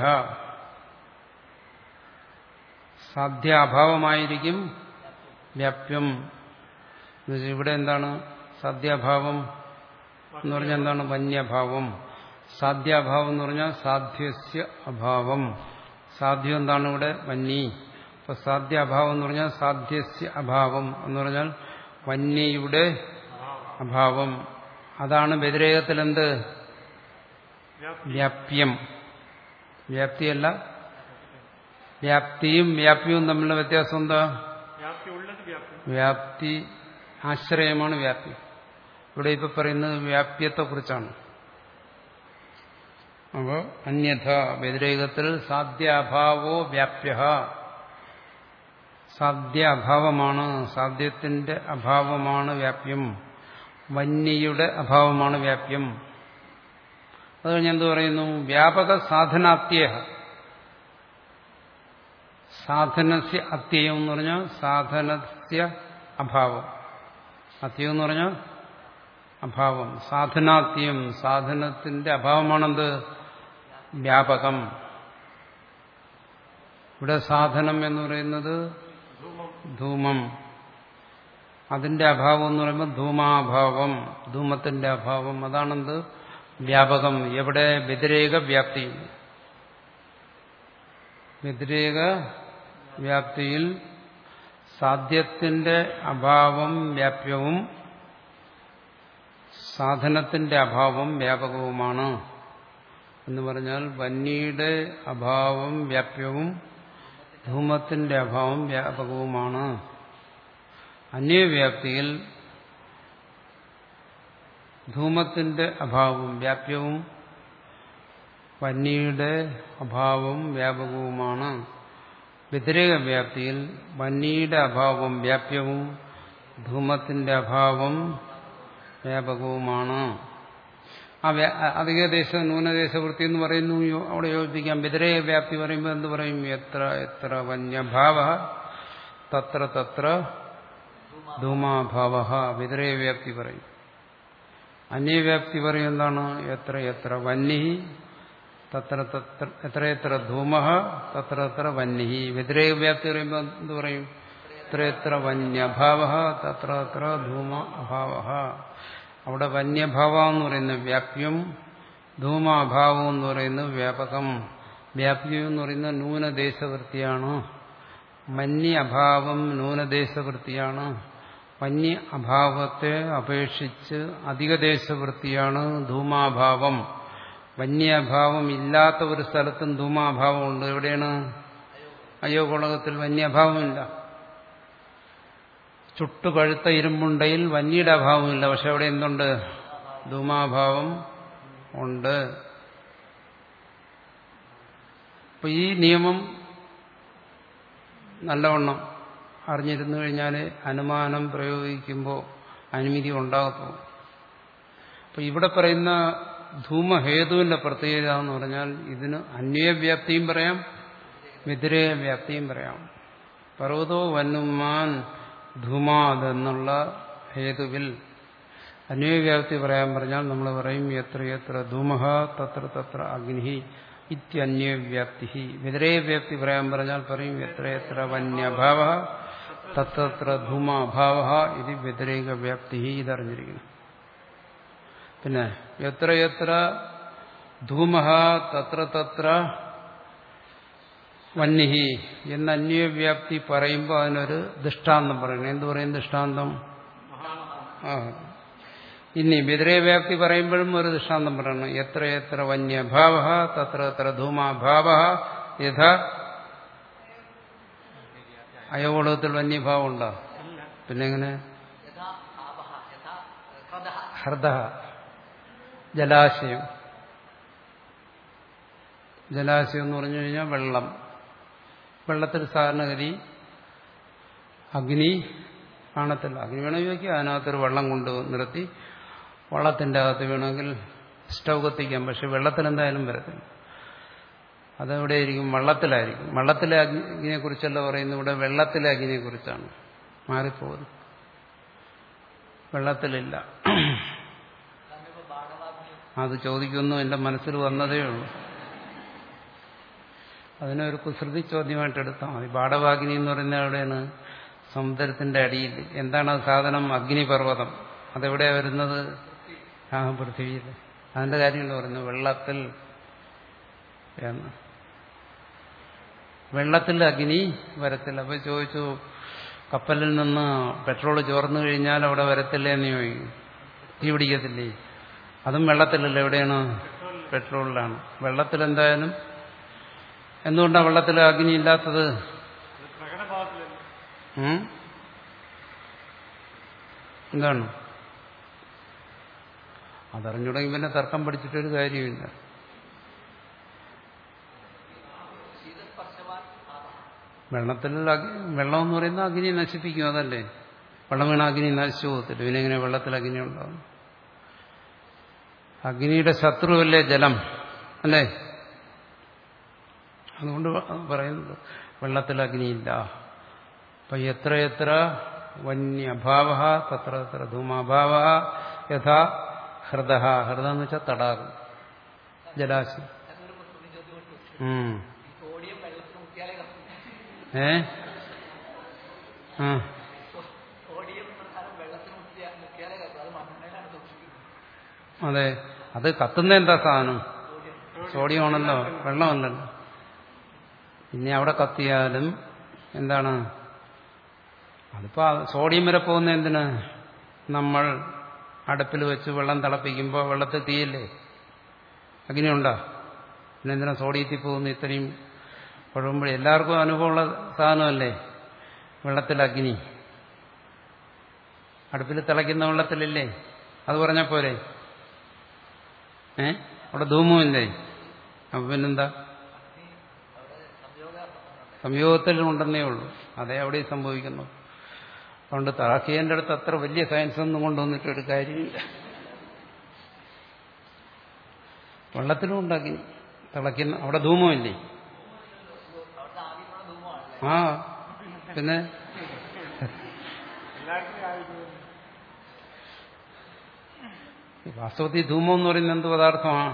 സാധ്യ അഭാവമായിരിക്കും വ്യാപ്യം. ഇവിടെ എന്താണ് സാധ്യാഭാവം എന്ന് പറഞ്ഞാൽ എന്താണ്? വന്യഭാവം. സാധ്യാഭാവം എന്ന് പറഞ്ഞാൽ സാധ്യസ്യ അഭാവം. സാധ്യം എന്താണ് ഇവിടെ? വന്നി. അപ്പൊ സാധ്യാഭാവം എന്ന് പറഞ്ഞാൽ സാധ്യസ്യ അഭാവം എന്ന് പറഞ്ഞാൽ വന്യയുടെ അഭാവം. അതാണ് വ്യതിരേകത്തിൽ എന്ത്? വ്യാപ്യം. വ്യാപ്തിയല്ല, വ്യാപ്തിയും വ്യാപ്യവും തമ്മിലുള്ള വ്യത്യാസം എന്താ? വ്യാപ്തി ആശ്രയമാണ് വ്യാപ്തി. ഇവിടെ ഇപ്പൊ പറയുന്നത് വ്യാപ്യത്തെ കുറിച്ചാണ്. അപ്പോ അന്യഥ വ്യതിരേകത്തിൽ സാധ്യാഭാവോ വ്യാപ്യ, സാധ്യ അഭാവമാണ്, സാധ്യത്തിന്റെ അഭാവമാണ് വ്യാപ്യം, വന്യയുടെ അഭാവമാണ് വ്യാപ്യം. അത് കഴിഞ്ഞ് എന്ത് പറയുന്നു? വ്യാപക സാധനാത്യ, സാധനസ്യ അത്യയം എന്ന് പറഞ്ഞാൽ സാധനസ്യ അഭാവം, അത്യം എന്ന് പറഞ്ഞാൽ അഭാവം, സാധനാത്യം സാധനത്തിന്റെ അഭാവമാണെന്ത്? വ്യാപകം. ഇവിടെ സാധനം എന്ന് പറയുന്നത് ധൂമം, അതിന്റെ അഭാവം എന്ന് പറയുമ്പോൾ ധൂമാഭാവം, ധൂമത്തിന്റെ അഭാവം, അതാണെന്ത്? വ്യാപകം. എവിടെ? വ്യതിരേക വ്യാപ്തി. വ്യതിരേക വ്യാപ്തിയിൽ സാധ്യത്തിന്റെ അഭാവം വ്യാപ്യവും സാധനത്തിന്റെ അഭാവം വ്യാപകവുമാണ് എന്ന് പറഞ്ഞാൽ വന്യയുടെ അഭാവം വ്യാപ്യവും ധൂമത്തിന്റെ അഭാവം വ്യാപകവുമാണ്. അന്യവ്യാപ്തിയിൽ ധൂമത്തിന്റെ അഭാവവും വ്യാപ്യവും വന്യയുടെ അഭാവം വ്യാപകവുമാണ്. വ്യതിരേക വ്യാപ്തിയിൽ വന്യയുടെ അഭാവം വ്യാപ്യവും ധൂമത്തിന്റെ അഭാവം വ്യാപകവുമാണ്. ആ അധികദേശ ന്യൂനദേശവൃത്തി എന്ന് പറയുന്നു, അവിടെ യോജിപ്പിക്കാം. വ്യതിരേക വ്യാപ്തി പറയുമ്പോൾ എന്ത് പറയും? എത്ര എത്ര വന്യഭാവ തത്ര തത്ര ധൂമാഭാവ, വ്യതിരേക വ്യാപ്തി പറയും. അന്യവ്യാപ്തി പറയും എന്താണ്? എത്ര എത്ര വന്യ തത്ര തത്ര എത്ര എത്ര ധൂമ തത്ര തത്ര വന്യ. വ്യതിരേക വ്യാപ്തി പറയുമ്പോൾ എന്ത് പറയും? എത്ര എത്ര വന്യഭാവ തത്ര തത്ര ധൂമ അഭാവ. അവിടെ വന്യഭാവം എന്ന് പറയുന്നത് വ്യാപ്യം, ധൂമാഭാവം എന്ന് പറയുന്നത് വ്യാപകം. വ്യാപ്യം എന്ന് പറയുന്നത് ന്യൂനദേശവൃത്തിയാണ്, വന്യ അഭാവം ന്യൂനദേശവൃത്തിയാണ്. വന്യ അഭാവത്തെ അപേക്ഷിച്ച് അധികദേശവൃത്തിയാണ് ധൂമാഭാവം. വന്യഭാവം ഇല്ലാത്ത ഒരു സ്ഥലത്തും ധൂമാഭാവമുണ്ട്. എവിടെയാണ്? അയോഗോളകത്തിൽ വന്യഭാവമില്ല. ചുട്ടുപഴുത്ത ഇരുമ്പുണ്ടയിൽ വന്യയുടെ അഭാവമില്ല. പക്ഷെ അവിടെ എന്തുണ്ട്? ധൂമാഭാവം ഉണ്ട്. അപ്പൊ ഈ നിയമം നല്ലവണ്ണം അറിഞ്ഞിരുന്നു കഴിഞ്ഞാൽ അനുമാനം പ്രയോഗിക്കുമ്പോൾ അനുമതി ഉണ്ടാകത്തുള്ളൂ. അപ്പൊ ഇവിടെ പറയുന്ന ധൂമഹേതുവിന്റെ പ്രത്യേകത എന്ന് പറഞ്ഞാൽ ഇതിന് അന്വയവ്യാപ്തിയും പറയാം, വ്യതിരേക വ്യാപ്തിയും പറയാം. പർവ്വതോ വന്നുമാൻ ധൂമാതെന്നുള്ള ഹേതുവിൽ അന്വയവ്യാപ്തി പറയാൻ പറഞ്ഞാൽ നമ്മൾ പറയും എത്ര എത്ര ധൂമഃ തത്ര തത്ര അഗ്നി ഇത്യന്യവ്യാപ്തി. വ്യതിരേക വ്യാപ്തി പറയാൻ പറഞ്ഞാൽ പറയും എത്ര എത്ര വന്യഭാവ തത്ര ധൂമാഭാവ ഇത് വ്യതിരേക വ്യാപ്തി. ഇതറിഞ്ഞിരിക്കണം. പിന്നെ എത്ര എത്ര ധൂമഃ തത്ര തത്ര വന്യഹി എന്ന അന്വയവ്യാപ്തി പറയുമ്പോൾ അതിനൊരു ദൃഷ്ടാന്തം പറയണം. എന്ത് പറയും ദൃഷ്ടാന്തം? ആ ഇനി വ്യതിരേക വ്യാപ്തി പറയുമ്പോഴും ഒരു ദൃഷ്ടാന്തം പറയണം. എത്ര എത്ര വന്യഭാവ തത്ര തത്ര ധൂമാഭാവ യഥ. അയോഗോളകത്തിൽ വന്യഭാവം ഉണ്ടോ? പിന്നെ എങ്ങനെ? ഹൃദ, ജലാശയം. ജലാശയം എന്ന് പറഞ്ഞു കഴിഞ്ഞാൽ വെള്ളം. വെള്ളത്തിൽ സാധാരണഗതി അഗ്നി കാണത്തില്ല. അഗ്നി വേണമെങ്കിൽ വയ്ക്കുക, അതിനകത്തൊരു വെള്ളം കൊണ്ട് നിർത്തി വള്ളത്തിൻ്റെ അകത്ത് വേണമെങ്കിൽ സ്റ്റൗ കത്തിക്കാം. പക്ഷെ വെള്ളത്തിൽ എന്തായാലും വരത്തില്ല. അതെവിടെയായിരിക്കും? വള്ളത്തിലായിരിക്കും. വള്ളത്തിലെ അഗ്നിയെ കുറിച്ചല്ല പറയുന്നത്, ഇവിടെ വെള്ളത്തിലെ അഗ്നിയെ കുറിച്ചാണ്. മാറിപ്പോകുന്നു. വെള്ളത്തിലില്ല. അത് ചോദിക്കുന്നു, എന്റെ മനസ്സിൽ വന്നതേ ഉള്ളൂ. അതിനൊരു കുസൃതി ചോദ്യമായിട്ട് എടുത്താൽ മതി. ബാടവാഗ്നി എന്ന് പറയുന്നത് എവിടെയാണ്? സമുദ്രത്തിന്റെ അടിയിൽ. എന്താണ് അത് സാധനം? അഗ്നിപർവ്വതം. അതെവിടെയാണ് വരുന്നത്? ആ പൃഥ്വിയിൽ. അതിന്റെ കാര്യമല്ല പറയുന്നത്, വെള്ളത്തിൽ എന്ന്. വെള്ളത്തിൽ അഗ്നി വരത്തില്ല. അപ്പൊ ചോദിച്ചു, കപ്പലിൽ നിന്ന് പെട്രോൾ ചോർന്നു കഴിഞ്ഞാൽ അവിടെ വരത്തില്ലേ എന്ന് ചോദിക്കും. തീ പിടിക്കത്തില്ലേ? അതും വെള്ളത്തിലല്ല. എവിടെയാണ്? പെട്രോളിലാണ്. വെള്ളത്തിൽ എന്തായാലും എന്തുകൊണ്ടാണ് വെള്ളത്തിൽ അഗ്നി ഇല്ലാത്തത്? എന്താണ്? അതറിഞ്ഞുടങ്ങി പിന്നെ തർക്കം പഠിച്ചിട്ടൊരു കാര്യമില്ല. വെള്ളത്തിൽ വെള്ളം എന്ന് പറയുന്നത് അഗ്നി നശിപ്പിക്കും, അതല്ലേ? വെള്ളം വീണ അഗ്നി നശിച്ചു പോകത്തില്ല. പിന്നെ എങ്ങനെ വെള്ളത്തിൽ അഗ്നി ഉണ്ടാകും? അഗ്നിയുടെ ശത്രുവല്ലേ ജലം, അല്ലേ? അതുകൊണ്ട് പറയുന്നത് വെള്ളത്തിൽ അഗ്നിയില്ല. അപ്പൊ എത്രയെത്ര വന്യഭാവ തത്ര തത്ര ധൂമാഭാവ യഥാ ഹൃദ. ഹൃദം എന്ന് വെച്ചാൽ തടാകം, ജലാശയം. ഏ ആ അതെ, അത് കത്തുന്ന എന്താ സാധനം? സോഡിയം ആണല്ലോ, വെള്ളമല്ലല്ലോ. പിന്നെ അവിടെ കത്തിയാലും എന്താണ്? അതിപ്പോ സോഡിയം വരെ പോകുന്ന എന്തിന്? നമ്മൾ അടുപ്പിൽ വെച്ച് വെള്ളം തിളപ്പിക്കുമ്പോൾ വെള്ളത്തിൽ തീയല്ലേ, അഗ്നി ഉണ്ടോ? പിന്നെ എന്തിനാ സോഡിയത്തിൽ പോകുന്നു? ഇത്രയും കുഴമ്പഴി എല്ലാവർക്കും അനുഭവമുള്ള സാധനമല്ലേ വെള്ളത്തിൽ അഗ്നി. അടുപ്പിൽ തിളയ്ക്കുന്ന വെള്ളത്തിലില്ലേ? അത് പറഞ്ഞാൽ പോരെ? ഏ അവിടെ ധൂമമില്ലേ? അപ്പൊ പിന്നെന്താ? സംയോഗത്തിൽ ഉണ്ടെന്നേ ഉള്ളൂ, അതേ അവിടെ സംഭവിക്കുന്നു. അതുകൊണ്ട് താർക്കികന്റെ അടുത്ത് അത്ര വലിയ സയൻസ് ഒന്നും കൊണ്ടുവന്നിട്ടൊരു കാര്യമില്ല. വെള്ളത്തിലും ഉണ്ടാക്കി തിളയ്ക്കുന്ന അവിടെ ധൂമമില്ലേ? ആ പിന്നെ വാസ്തവത്തിൽ ധൂമം എന്ന് പറയുന്നത് എന്ത് പദാർത്ഥമാണ്?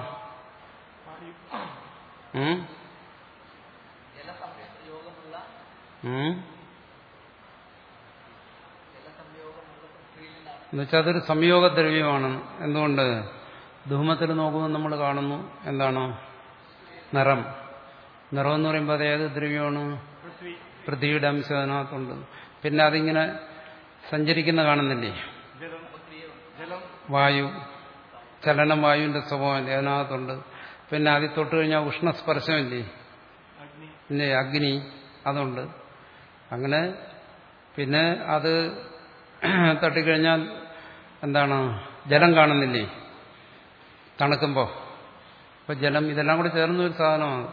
എന്നുവെച്ചാൽ അതൊരു സംയോഗദ്രവ്യമാണ്. എന്തുകൊണ്ട്? ധൂമത്തിൽ നോക്കുമ്പോൾ നമ്മൾ കാണുന്നു എന്താണ്? നിറം. നിറം എന്ന് പറയുമ്പോൾ അതേത് ദ്രവ്യമാണ്? പൃഥ്വിയുടെ അംശം അതിനകത്തുണ്ട്. പിന്നെ അതിങ്ങനെ സഞ്ചരിക്കുന്ന കാണുന്നില്ലേ? വായു, ചലനം വായുവിന്റെ സ്വഭാവമല്ലേ അതിനകത്തുണ്ട്. പിന്നെ അതിൽ തൊട്ട് കഴിഞ്ഞാൽ ഉഷ്ണസ്പർശമില്ലേ? പിന്നെ അഗ്നി അതുണ്ട്. അങ്ങനെ പിന്നെ അത് തട്ടിക്കഴിഞ്ഞാൽ എന്താണ്? ജലം കാണുന്നില്ലേ തണുക്കുമ്പോൾ? അപ്പൊ ജലം ഇതെല്ലാം കൂടി ചേർന്ന ഒരു സാധനമാണ്.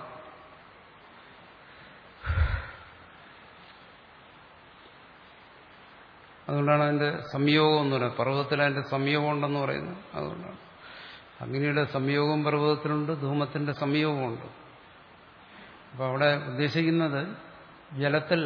അതുകൊണ്ടാണ് അതിന്റെ സംയോഗം എന്ന് പറയുന്നത്. പർവ്വതത്തിൽ അതിന്റെ സംയോഗം ഉണ്ടെന്ന് പറയുന്നത് അതുകൊണ്ടാണ്. അഗ്നിയുടെ സംയോഗവും പർവ്വതത്തിലുണ്ട്, ധൂമത്തിന്റെ സംയോഗമുണ്ട്. അപ്പൊ അവിടെ ഉദ്ദേശിക്കുന്നത് ജലത്തിൽ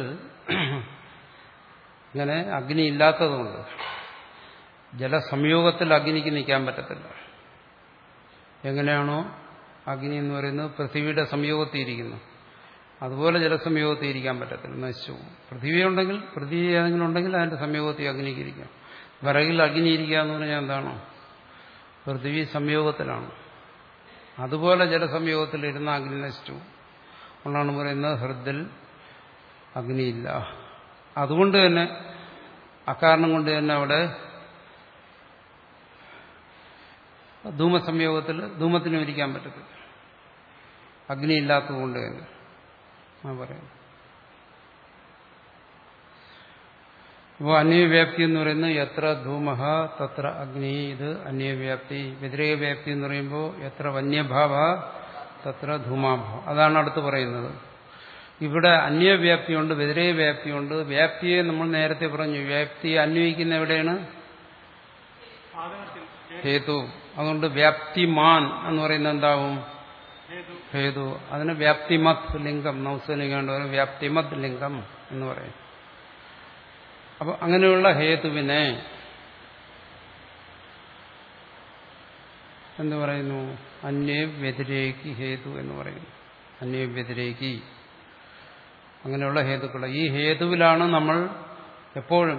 ഇങ്ങനെ അഗ്നി ഇല്ലാത്തതുകൊണ്ട് ജലസംയോഗത്തിൽ അഗ്നിക്ക് നിൽക്കാൻ പറ്റത്തില്ല. എങ്ങനെയാണോ അഗ്നി എന്ന് പറയുന്നത് പൃഥ്വിയുടെ സംയോഗത്തിൽ ഇരിക്കുന്നു, അതുപോലെ ജലസംയോഗത്തിൽ ഇരിക്കാൻ പറ്റത്തില്ല, നശിച്ചു. പൃഥ്വി ഉണ്ടെങ്കിൽ പൃഥ്വി ഏതെങ്കിലും ഉണ്ടെങ്കിൽ അതിന്റെ സംയോഗത്തിൽ അഗ്നിക്ക് ഇരിക്കാം. വിറകിൽ അഗ്നി ഇരിക്കുക എന്ന് പറഞ്ഞാൽ എന്താണോ? പൃഥ്വി സംയോഗത്തിലാണ്. അതുപോലെ ജലസംയോഗത്തിൽ ഇരുന്ന അഗ്നി നശിച്ചു. അതുകൊണ്ടാണ് പറയുന്നത് ഹൃദിൽ അഗ്നിയില്ല. അതുകൊണ്ട് തന്നെ അക്കാരണം കൊണ്ട് തന്നെ അവിടെ ധൂമസംയോഗത്തിൽ ധൂമത്തിനും ഇരിക്കാൻ പറ്റത്തില്ല, അഗ്നി ഇല്ലാത്തതുകൊണ്ട് തന്നെ ആ പറയുന്നു. അപ്പോൾ അന്യവ്യാപ്തി എന്ന് പറയുന്നത് എത്ര ധൂമഹ തത്ര അഗ്നി. ഇത് അന്യവ്യാപ്തി. വ്യതിരേക വ്യാപ്തി എന്ന് പറയുമ്പോൾ എത്ര വന്യഭാവ തത്ര ധൂമാഭാവം. അതാണ് അടുത്ത് പറയുന്നത്. ഇവിടെ അന്യവ്യാപ്തിയുണ്ട്, വ്യതിരേക വ്യാപ്തിയുണ്ട്. വ്യാപ്തിയെ നമ്മൾ നേരത്തെ പറഞ്ഞു, വ്യാപ്തിയെ അന്വയിക്കുന്ന എവിടെയാണ്? ഹേതു. അതുകൊണ്ട് വ്യാപ്തിമാൻ എന്ന് പറയുന്നത് എന്താവും? ഹേതു. അതിന് വ്യാപ്തിമത് ലിംഗം, നൗസലിംഗം പറയും, വ്യാപ്തിമത് ലിംഗം എന്ന് പറയും. അപ്പൊ അങ്ങനെയുള്ള ഹേതുവിനെ എന്ത് പറയുന്നു? അന്യ വ്യതിരേകി ഹേതു എന്ന് പറയുന്നു. അന്യ വ്യതിരേകി അങ്ങനെയുള്ള ഹേതുക്കൾ. ഈ ഹേതുവിലാണ് നമ്മൾ എപ്പോഴും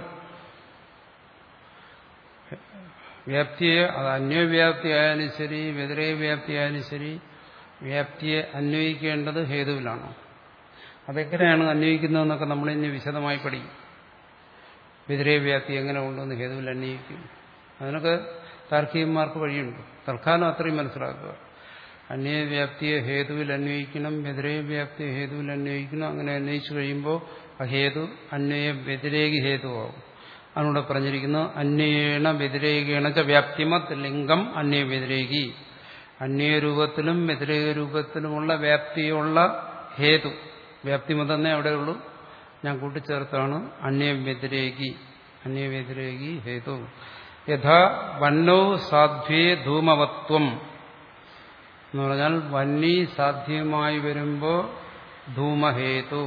വ്യാപ്തിയെ, അത് അന്യവ്യാപ്തി ആയാലും ശരി വ്യതിരേക വ്യാപ്തി ആയാലും ശരി, വ്യാപ്തിയെ അന്വയിക്കേണ്ടത് ഹേതുവിലാണ്. അതെങ്ങനെയാണ് അന്വയിക്കുന്നതെന്നൊക്കെ നമ്മൾ ഇനി വിശദമായി പഠിക്കും. വ്യതിരേക വ്യാപ്തി എങ്ങനെ കൊണ്ടുവന്ന് ഹേതുവിൽ അന്വയിക്കും, അതിനൊക്കെ താർക്കികന്മാർക്ക് വഴിയുണ്ട്. തൽക്കാലം അത്രയും മനസ്സിലാക്കുക. അന്വയവ്യാപ്തിയെ ഹേതുവിൽ അന്വയിക്കണം, വ്യതിരേക വ്യാപ്തിയെ ഹേതുവിൽ അന്വയിക്കണം. അങ്ങനെ അന്വയിച്ചു കഴിയുമ്പോൾ അഹേതു അന്വയ വ്യതിരേകി ഹേതുവാകും. അതിലൂടെ പറഞ്ഞിരിക്കുന്നു അന്വയേണ വ്യതിരേകേണ ച വ്യാപ്തിമത് ലിംഗം അന്വയ വ്യതിരേകി. അന്വയരൂപത്തിലും വ്യതിരേക രൂപത്തിലുമുള്ള വ്യാപ്തിയുള്ള ഹേതു, വ്യാപ്തിമതെന്നേ അവിടെയുള്ളൂ, ഞാൻ കൂട്ടിച്ചേർത്താണ് അന്വയ വ്യതിരേകി. അന്വയ വ്യതിരേകി ഹേതു യഥാ വന്നോ സാധ്വേ ധൂമവത്വം എന്ന് പറഞ്ഞാൽ വന്നി സാധ്യമായി വരുമ്പോൾ ധൂമഹേതു.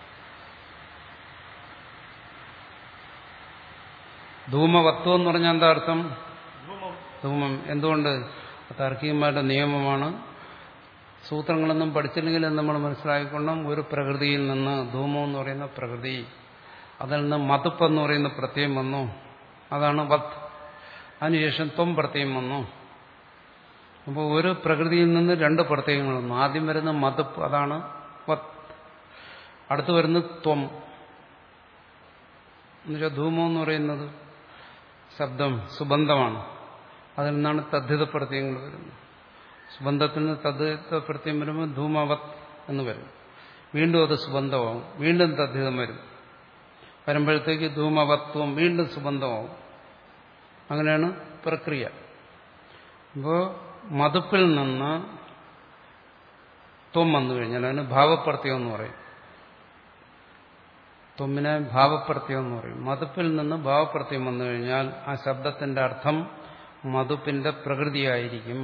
ധൂമവത്വം എന്ന് പറഞ്ഞാൽ എന്താ അർത്ഥം? ധൂമം. എന്തുകൊണ്ട്? താർക്കികന്മാരുടെ നിയമമാണ്. സൂത്രങ്ങളൊന്നും പഠിച്ചില്ലെങ്കിലും നമ്മൾ മനസ്സിലാക്കിക്കൊണ്ടും ഒരു പ്രകൃതിയിൽ നിന്ന് ധൂമം എന്ന് പറയുന്ന പ്രകൃതി, അതിൽ നിന്ന് മതുപ്പ് എന്ന് പറയുന്ന പ്രത്യയം വന്നു, അതാണ് വത്. അതിനുശേഷം ത്വം പ്രത്യയം വന്നു. അപ്പോൾ ഒരു പ്രകൃതിയിൽ നിന്ന് രണ്ട് പ്രത്യയങ്ങൾ വന്നു. ആദ്യം വരുന്ന മതുപ്പ്, അതാണ് വത്. അടുത്ത് വരുന്നത് ത്വം. എന്നുവെച്ചാൽ ധൂമം എന്ന് പറയുന്നത് ശബ്ദം സുബന്ധമാണ്. അതിൽ നിന്നാണ് തദ്ധിത പ്രത്യയങ്ങൾ വരുന്നത്. സുബന്ധത്തിൽ നിന്ന് തദ്ധിത പ്രത്യയം വരുമ്പോൾ ധൂമവത് എന്ന് വരും. വീണ്ടും അത് സുബന്ധമാവും, വീണ്ടും തദ്ധിതം വരും. വരുമ്പോഴത്തേക്ക് ധൂമവത്വം, വീണ്ടും സുബന്ധമാവും. അങ്ങനെയാണ് പ്രക്രിയ. അപ്പോൾ മതുപ്പിൽ നിന്ന് ത്വം വന്നു കഴിഞ്ഞാൽ അതിന് ഭാവപ്രത്യം എന്ന് പറയും. ത്വമ്മിനെ ഭാവപ്രത്യം എന്ന് പറയും. മതുപ്പിൽ നിന്ന് ഭാവപ്രത്യം വന്നു കഴിഞ്ഞാൽ ആ ശബ്ദത്തിന്റെ അർത്ഥം മതുപ്പിന്റെ പ്രകൃതിയായിരിക്കും.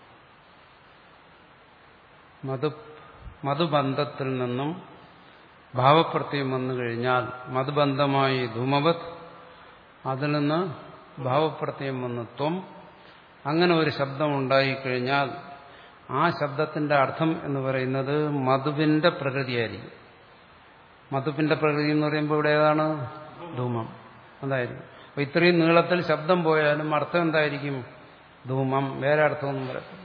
മധു മധുബന്ധത്തിൽ നിന്നും ഭാവപ്രത്യം വന്നു കഴിഞ്ഞാൽ മധുബന്ധമായി ധൂമവത്, അതിൽ നിന്ന് ഭാവപ്രത്യം വന്ന് ത്വം. അങ്ങനെ ഒരു ശബ്ദം ഉണ്ടായിക്കഴിഞ്ഞാൽ ആ ശബ്ദത്തിന്റെ അർത്ഥം എന്ന് പറയുന്നത് മധുവിന്റെ പ്രകൃതിയായിരിക്കും. മധുപ്പിന്റെ പ്രകൃതി എന്ന് പറയുമ്പോൾ ഇവിടെ ഏതാണ്? ധൂമം. അതായിരിക്കും. അപ്പൊ ഇത്രയും നീളത്തിൽ ശബ്ദം പോയാലും അർത്ഥം എന്തായിരിക്കും? ധൂമം. വേറെ അർത്ഥമൊന്നും പറയത്തില്ല.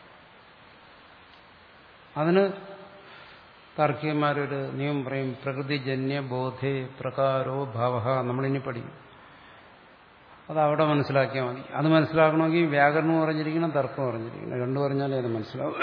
അതിന് താർക്കികന്മാരൊരു നിയമം പറയും, പ്രകൃതിജന്യ ബോധേ പ്രകാരോ ഭാവ. നമ്മളിനി പഠിക്കും. അത് അവിടെ മനസ്സിലാക്കിയാൽ മതി. അത് മനസ്സിലാക്കണമെങ്കിൽ വ്യാകരണം പറഞ്ഞിരിക്കണം, തർക്കം പറഞ്ഞിരിക്കണം. രണ്ടു പറഞ്ഞാലേ അത് മനസ്സിലാവും.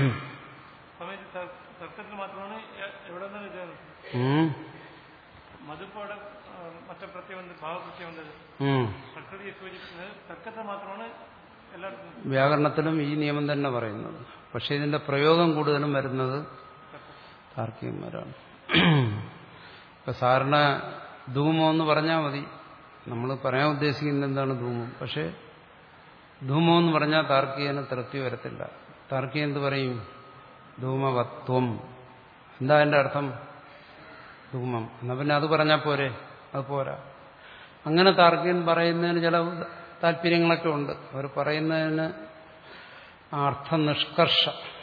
വ്യാകരണത്തിലും ഈ നിയമം തന്നെ പറയുന്നത്. പക്ഷെ ഇതിന്റെ പ്രയോഗം കൂടുതലും വരുന്നത് താർക്കികന്മാരാണ്. ഇപ്പൊ സാറിന് ധൂമം എന്ന് പറഞ്ഞാൽ മതി. നമ്മൾ പറയാൻ ഉദ്ദേശിക്കുന്നത് എന്താണ്? ധൂമം. പക്ഷെ ധൂമം എന്ന് പറഞ്ഞാൽ താർക്കികന് തൃപ്തി വരത്തില്ല. താർക്കികൻ എന്ത് പറയും? ധൂമവത്വം. എന്താ അതിന്റെ അർത്ഥം? ധൂമം. എന്നാ പിന്നെ അത് പറഞ്ഞാൽ പോരെ? അത് പോരാ. അങ്ങനെ താർക്കികൻ പറയുന്നതിന് ചില താല്പര്യങ്ങളൊക്കെ ഉണ്ട്. അവർ പറയുന്നതിന് അർത്ഥനിഷ്കർഷ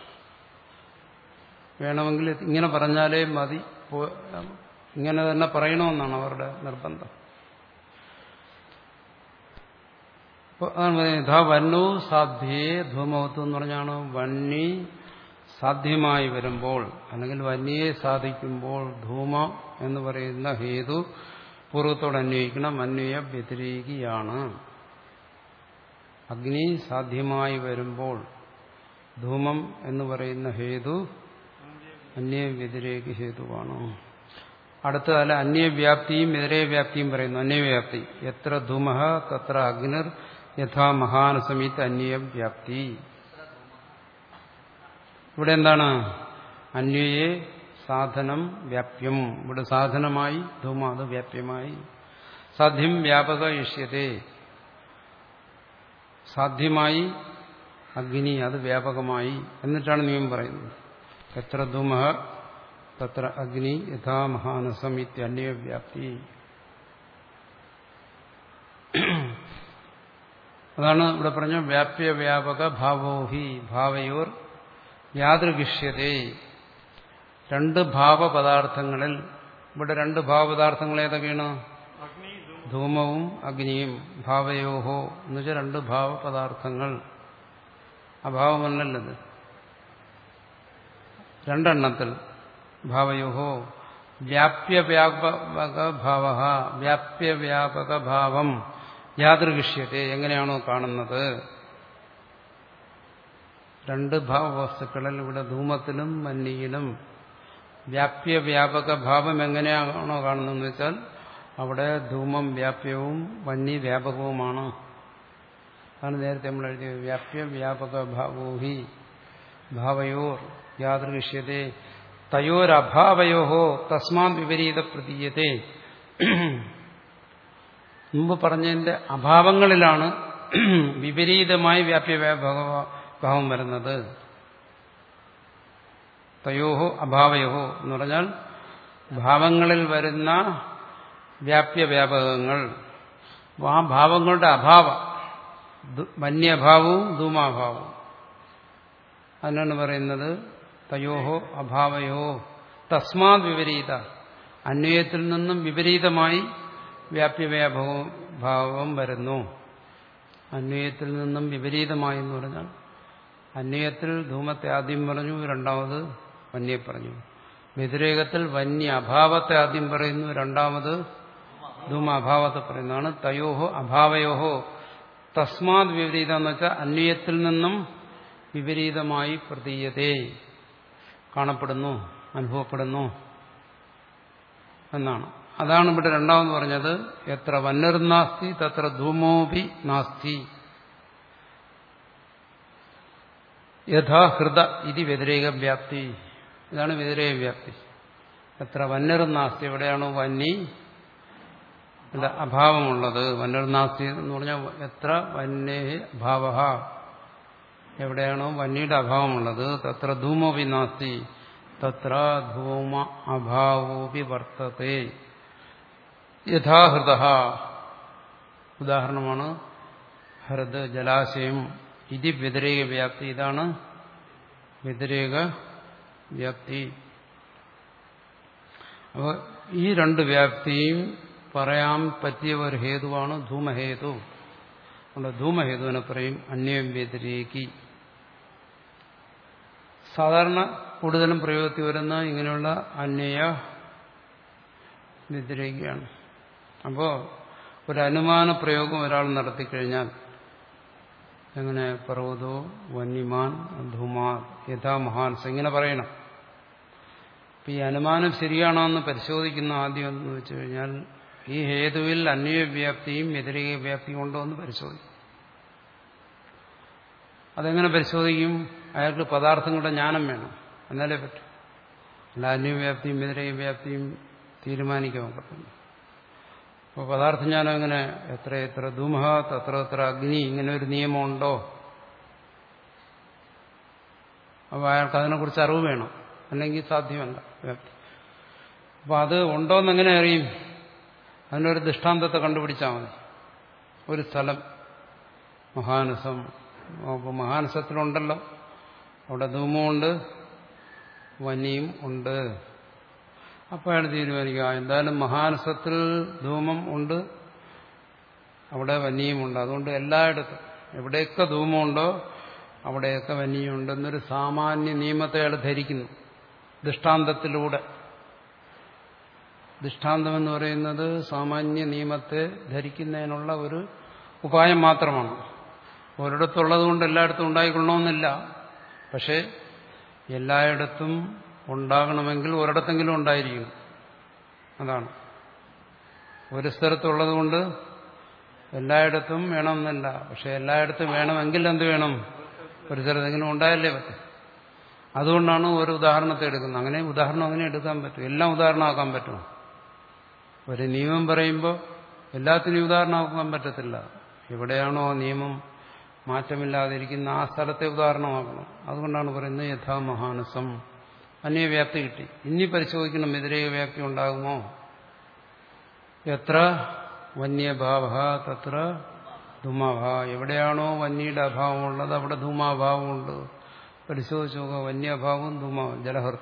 വേണമെങ്കിൽ ഇങ്ങനെ പറഞ്ഞാലേ മതി, ഇങ്ങനെ തന്നെ പറയണമെന്നാണ് അവരുടെ നിർബന്ധം. യഥാ വന്നോ സാധ്യേ ധൂമവത്വം എന്ന് പറഞ്ഞാണ് വന്നി സാധ്യമായി വരുമ്പോൾ അല്ലെങ്കിൽ വന്യയെ സാധിക്കുമ്പോൾ ധൂമ എന്ന് പറയുന്ന ഹേതു പൂർവ്വത്തോട് അന്വയിക്കണം. അന്വയ വ്യതിരേകിയാണ്. അഗ്നി സാധ്യമായി വരുമ്പോൾ ധൂമം എന്ന് പറയുന്ന ഹേതു അന്വയ വ്യതിരേകി ഹേതുവാണ്. അടുത്തതല്ല അന്യവ്യാപ്തിയും വ്യതിരേകവ്യാപ്തിയും പറയുന്നു. അന്യവ്യാപ്തി എത്ര ധൂമഃ തത്ര അഗ്നിർ യഥാ മഹാനസമീത് അന്വയവ്യാപ്തി. ഇവിടെ എന്താണ്? അന്വയെ സാധനം വ്യാപ്യം. ഇവിടെ സാധനമായി ധൂമ, അത് വ്യാപ്യമായി. സാധ്യം വ്യാപക ഇഷ്യത്തെ. സാധ്യമായി അഗ്നി, അത് വ്യാപകമായി. എന്നിട്ടാണ് നിയമം പറയുന്നത് എത്ര ധൂമഃ തത്ര അഗ്നി യഥാ മഹാനസമീത് അന്വയവ്യാപ്തി. അതാണ് ഇവിടെ പറഞ്ഞ വ്യാപ്യ വ്യാപക ഭാവോഹി ഭാവയോർ യാദൃഗിഷ്യതേ. രണ്ട് ഭാവപദാർത്ഥങ്ങളിൽ, ഇവിടെ രണ്ട് ഭാവപദാർത്ഥങ്ങൾ ഏതൊക്കെയാണ്? ധൂമവും അഗ്നിയും. ഭാവയോഹോ എന്ന് വെച്ചാൽ രണ്ട് ഭാവപദാർത്ഥങ്ങൾ. അഭാവമല്ലല്ലത്. രണ്ടെണ്ണത്തിൽ ഭാവയോഹോ വ്യാപ്യവ്യാപക ഭാവ. വ്യാപ്യവ്യാപക ഭാവം യാദൃഗിഷ്യത്തെ, എങ്ങനെയാണോ കാണുന്നത്. രണ്ട് ഭാവവസ്തുക്കളിൽ ഇവിടെ ധൂമത്തിലും വന്യയിലും വ്യാപ്യ വ്യാപക ഭാവം എങ്ങനെയാണോ കാണുന്നതെന്ന് വെച്ചാൽ അവിടെ ധൂമം വ്യാപ്യവും വന്യ വ്യാപകവുമാണ്. അതാണ് നേരത്തെ നമ്മൾ എഴുതിയത്. വ്യാപ്യ വ്യാപക ഭാവോഹി ഭാവയോർ യാദൃശ്യതേ തയോരഭാവയോഹോ തസ്മാത് വിപരീത പ്രതീയതേ. മുമ്പ് പറഞ്ഞതിന്റെ അഭാവങ്ങളിലാണ് വിപരീതമായി വ്യാപ്യ വ്യാപക ഭാവം വരുന്നത്. തയോഹോ അഭാവയോഹോ എന്ന് പറഞ്ഞാൽ ഭാവങ്ങളിൽ വരുന്ന വ്യാപ്യ വ്യാപകങ്ങൾ, ആ ഭാവങ്ങളുടെ അഭാവം, വന്യഭാവവും ധൂമാഭാവവും, അതിനാണ് പറയുന്നത് തയോഹോ അഭാവയോ തസ്മാത് വിപരീത. അന്വയത്തിൽ നിന്നും വിപരീതമായി വ്യാപ്യവ്യാപകവും ഭാവം വരുന്നു. അന്വയത്തിൽ നിന്നും വിപരീതമായി എന്ന് പറഞ്ഞാൽ അന്വയത്തിൽ ധൂമത്തെ ആദ്യം പറഞ്ഞു, രണ്ടാമത് വന്യെ പറഞ്ഞു. വ്യതിരേകത്തിൽ വന്യ അഭാവത്തെ ആദ്യം പറയുന്നു, രണ്ടാമത് ധൂമ അഭാവത്തെ പറയുന്നതാണ് തയോഹോ അഭാവയോഹോ തസ്മാത് വിപരീതം എന്ന് വെച്ചാൽ അന്വയത്തിൽ നിന്നും വിപരീതമായി പ്രതീയതേ കാണപ്പെടുന്നു, അനുഭവപ്പെടുന്നു എന്നാണ്. അതാണ് ഇവിടെ രണ്ടാമത് പറഞ്ഞത്. എത്ര വന്നർനാസ്തി തത്ര ധൂമോപി നാസ്തി യഥാ ഹൃദ ഇത് വ്യതിരേക വ്യാപ്തി. ഇതാണ് വ്യതിരേക വ്യാപ്തി. എത്ര വന്നർനാസ്തി, എവിടെയാണോ വന്നി അഭാവമുള്ളത്, വന്നർനാസ്തി എന്ന് പറഞ്ഞാൽ എത്ര വന്യേ ഭാവ, എവിടെയാണോ വന്യയുടെ അഭാവമുള്ളത്, തത്ര ധൂമോപി നാസ്തി തത്ര ധൂമ അഭാവോപി വർത്തത്തെ യഥാഹൃദ. ഉദാഹരണമാണ് ഹൃദ്, ജലാശയം. ഇത് വ്യതിരേക വ്യാപ്തി. ഇതാണ് വ്യതിരേക വ്യാപ്തി. അപ്പോൾ ഈ രണ്ട് വ്യാപ്തിയും പറയാൻ പറ്റിയ ഒരു ഹേതുവാണ് ധൂമഹേതു. അതുകൊണ്ട് ധൂമഹേതുവിനെ പറയും അന്യം വ്യതിരേകി. സാധാരണ കൂടുതലും പ്രയോഗത്തിൽ വരുന്ന ഇങ്ങനെയുള്ള അന്വയ വ്യതിരേകിയാണ്. അപ്പോൾ ഒരു അനുമാന പ്രയോഗം ഒരാൾ നടത്തിക്കഴിഞ്ഞാൽ എങ്ങനെ പർവ്വതോ വന്യമാൻ ധൂമാ യഥാ മഹാൻസ് ഇങ്ങനെ പറയണം. അപ്പം ഈ അനുമാനം ശരിയാണോ എന്ന് പരിശോധിക്കുന്ന ആദ്യം എന്ന് വെച്ചു കഴിഞ്ഞാൽ ഈ ഹേതുവിൽ അന്വയവ്യാപ്തിയും വ്യതിരേക വ്യാപ്തിയും ഉണ്ടോ എന്ന് പരിശോധിക്കും. അതെങ്ങനെ പരിശോധിക്കും? അയാൾക്ക് പദാർത്ഥങ്ങളുടെ ജ്ഞാനം വേണം, എന്നാലേ പറ്റും. അല്ല അന്വയവ്യാപ്തിയും വ്യതിരേക വ്യാപ്തിയും തീരുമാനിക്കാൻ പറ്റുന്നു. അപ്പോൾ പദാർത്ഥജ്ഞാനം എങ്ങനെ? എത്ര എത്ര ധൂമഹ തത്ര എത്ര അഗ്നി, ഇങ്ങനെ ഒരു നിയമമുണ്ടോ? അപ്പോൾ അയാൾക്ക് അതിനെക്കുറിച്ച് അറിവ് വേണം, അല്ലെങ്കിൽ സാധ്യമല്ല വ്യാപ്തി. അപ്പോൾ അത് ഉണ്ടോയെന്ന് എങ്ങനെ അറിയും? അതിനൊരു ദൃഷ്ടാന്തത്തെ കണ്ടുപിടിച്ചാൽ മതി. ഒരു സ്ഥലം മഹാനസം, അപ്പോൾ മഹാനസത്തിലുണ്ടല്ലോ, അവിടെ ധൂമമുണ്ട് വന്യയും ഉണ്ട്. അപ്പോൾ അയാൾ തീരുമാനിക്കുക എന്തായാലും മഹാനസത്തിൽ ധൂമം ഉണ്ട്, അവിടെ വന്യയുമുണ്ട്. അതുകൊണ്ട് എല്ലായിടത്തും എവിടെയൊക്കെ ധൂമമുണ്ടോ അവിടെയൊക്കെ വന്യമുണ്ടെന്നൊരു സാമാന്യ നിയമത്തെ അയാൾ ധരിക്കുന്നു ദൃഷ്ടാന്തത്തിലൂടെ. ദൃഷ്ടാന്തം എന്ന് പറയുന്നത് സാമാന്യ നിയമത്തെ ധരിക്കുന്നതിനുള്ള ഒരു ഉപായം മാത്രമാണ്. ഒരിടത്തുള്ളത് കൊണ്ട് എല്ലായിടത്തും ഉണ്ടായിക്കൊള്ളണമെന്നില്ല. പക്ഷെ എല്ലായിടത്തും ഉണ്ടാകണമെങ്കിൽ ഒരിടത്തെങ്കിലും ഉണ്ടായിരിക്കും. അതാണ്. ഒരു സ്ഥലത്തുള്ളത് കൊണ്ട് എല്ലായിടത്തും വേണമെന്നില്ല. പക്ഷെ എല്ലായിടത്തും വേണമെങ്കിൽ എന്ത് വേണം? ഒരു സ്ഥലത്തെങ്കിലും ഉണ്ടായല്ലേ പറ്റും. അതുകൊണ്ടാണ് ഒരു ഉദാഹരണത്തെ എടുക്കുന്നത്. അങ്ങനെ ഉദാഹരണം അങ്ങനെ എടുക്കാൻ പറ്റും. എല്ലാം ഉദാഹരണമാക്കാൻ പറ്റും. ഒരു നിയമം പറയുമ്പോൾ എല്ലാത്തിനും ഉദാഹരണമാക്കാൻ പറ്റത്തില്ല. എവിടെയാണോ നിയമം മാറ്റമില്ലാതിരിക്കുന്ന ആ സ്ഥലത്തെ ഉദാഹരണമാക്കണം. അതുകൊണ്ടാണ് പറയുന്നത് യഥാ മഹാനസം. അന്യവ്യാപ്തി കിട്ടി. ഇനി പരിശോധിക്കണം വ്യതിരേക വ്യാപ്തി ഉണ്ടാകുമോ? എത്ര വന്യഭാവ തത്ര ധൂമാഭാവ. എവിടെയാണോ വന്യയുടെ അഭാവമുള്ളത് അവിടെ ധൂമാഭാവമുണ്ട്. പരിശോധിച്ച് നോക്കുക. വന്യഭാവവും ധൂമാവും. ജലഹർ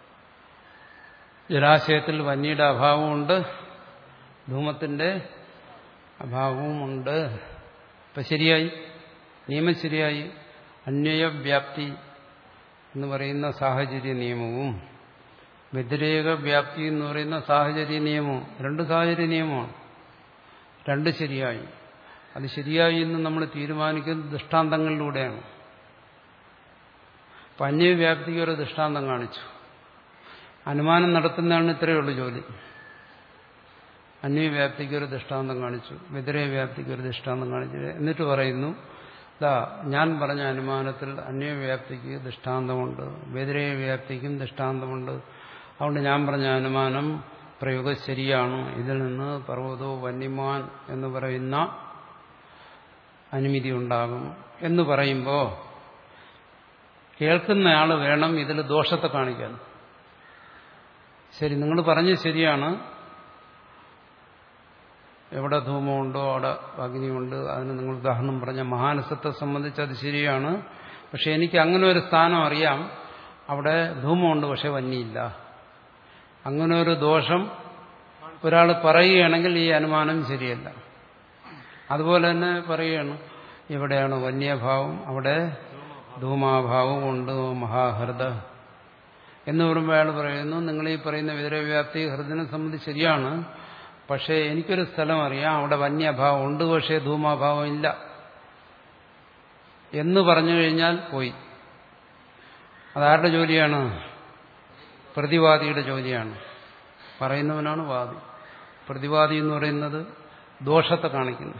ജലാശയത്തിൽ വന്യയുടെ അഭാവമുണ്ട്, ധൂമത്തിന്റെ അഭാവവുമുണ്ട്. ഇപ്പം ശരിയായി, നിയമം ശരിയായി. അന്വയവ്യാപ്തി എന്ന് പറയുന്ന സാഹചര്യ നിയമവും വ്യതിരേക വ്യാപ്തി എന്ന് പറയുന്ന സാഹചര്യ നിയമവും രണ്ട് സാഹചര്യ നിയമമാണ്. രണ്ട് ശരിയായി. അത് ശരിയായി എന്ന് നമ്മൾ തീരുമാനിക്കുന്നത് ദൃഷ്ടാന്തങ്ങളിലൂടെയാണ്. അപ്പം അന്യവ്യാപ്തിക്ക് ഒരു ദൃഷ്ടാന്തം കാണിച്ചു. അനുമാനം നടത്തുന്നതാണ് ഇത്രയേ ഉള്ളൂ ജോലി. അന്യവ്യാപ്തിക്ക് ഒരു ദൃഷ്ടാന്തം കാണിച്ചു, വ്യതിരേക വ്യാപ്തിക്ക് ഒരു ദൃഷ്ടാന്തം കാണിച്ചു. എന്നിട്ട് പറയുന്നു, ദാ ഞാൻ പറഞ്ഞ അനുമാനത്തിൽ അന്യവ്യാപ്തിക്ക് ദൃഷ്ടാന്തമുണ്ട്, വ്യതിരേക വ്യാപ്തിക്കും ദൃഷ്ടാന്തമുണ്ട്. അതുകൊണ്ട് ഞാൻ പറഞ്ഞ അനുമാനം പ്രയോഗം ശരിയാണ്. ഇതിൽ നിന്ന് പർവ്വതോ വന്യമാൻ എന്ന് പറയുന്ന അനുമതി ഉണ്ടാകും എന്ന് പറയുമ്പോൾ കേൾക്കുന്നയാൾ വേണം ഇതിൽ ദോഷത്തെ കാണിക്കാൻ. ശരി, നിങ്ങൾ പറഞ്ഞത് ശരിയാണ്, എവിടെ ധൂമമുണ്ടോ അവിടെ അഗ്നിയുണ്ട്, അതിന് നിങ്ങൾ ഉദാഹരണം പറഞ്ഞ മഹാനസത്തെ സംബന്ധിച്ച് അത് ശരിയാണ്. പക്ഷെ എനിക്ക് അങ്ങനെ ഒരു സ്ഥാനം അറിയാം, അവിടെ ധൂമമുണ്ട് പക്ഷെ വന്യയില്ല. അങ്ങനെ ഒരു ദോഷം ഒരാൾ പറയുകയാണെങ്കിൽ ഈ അനുമാനം ശരിയല്ല. അതുപോലെ തന്നെ പറയുകയാണ്, എവിടെയാണ് വന്യഭാവം അവിടെ ധൂമാഭാവം ഉണ്ട് മഹാഹൃദ എന്ന് പറയുമ്പോൾ അയാൾ പറയുന്നു, നിങ്ങൾ ഈ പറയുന്ന വിതരവ്യാപ്തി ഹൃദയനെ സംബന്ധിച്ച് ശരിയാണ്, പക്ഷേ എനിക്കൊരു സ്ഥലം അറിയാം, അവിടെ വന്യഭാവം ഉണ്ട് പക്ഷേ ധൂമാഭാവം ഇല്ല എന്ന് പറഞ്ഞു കഴിഞ്ഞാൽ പോയി. അതാരുടെ ജോലിയാണ്? പ്രതിവാദിയുടെ ജോലിയാണ്. പറയുന്നവനാണ് വാദി. പ്രതിവാദി എന്ന് പറയുന്നത് ദോഷത്തെ കാണിക്കുന്നു.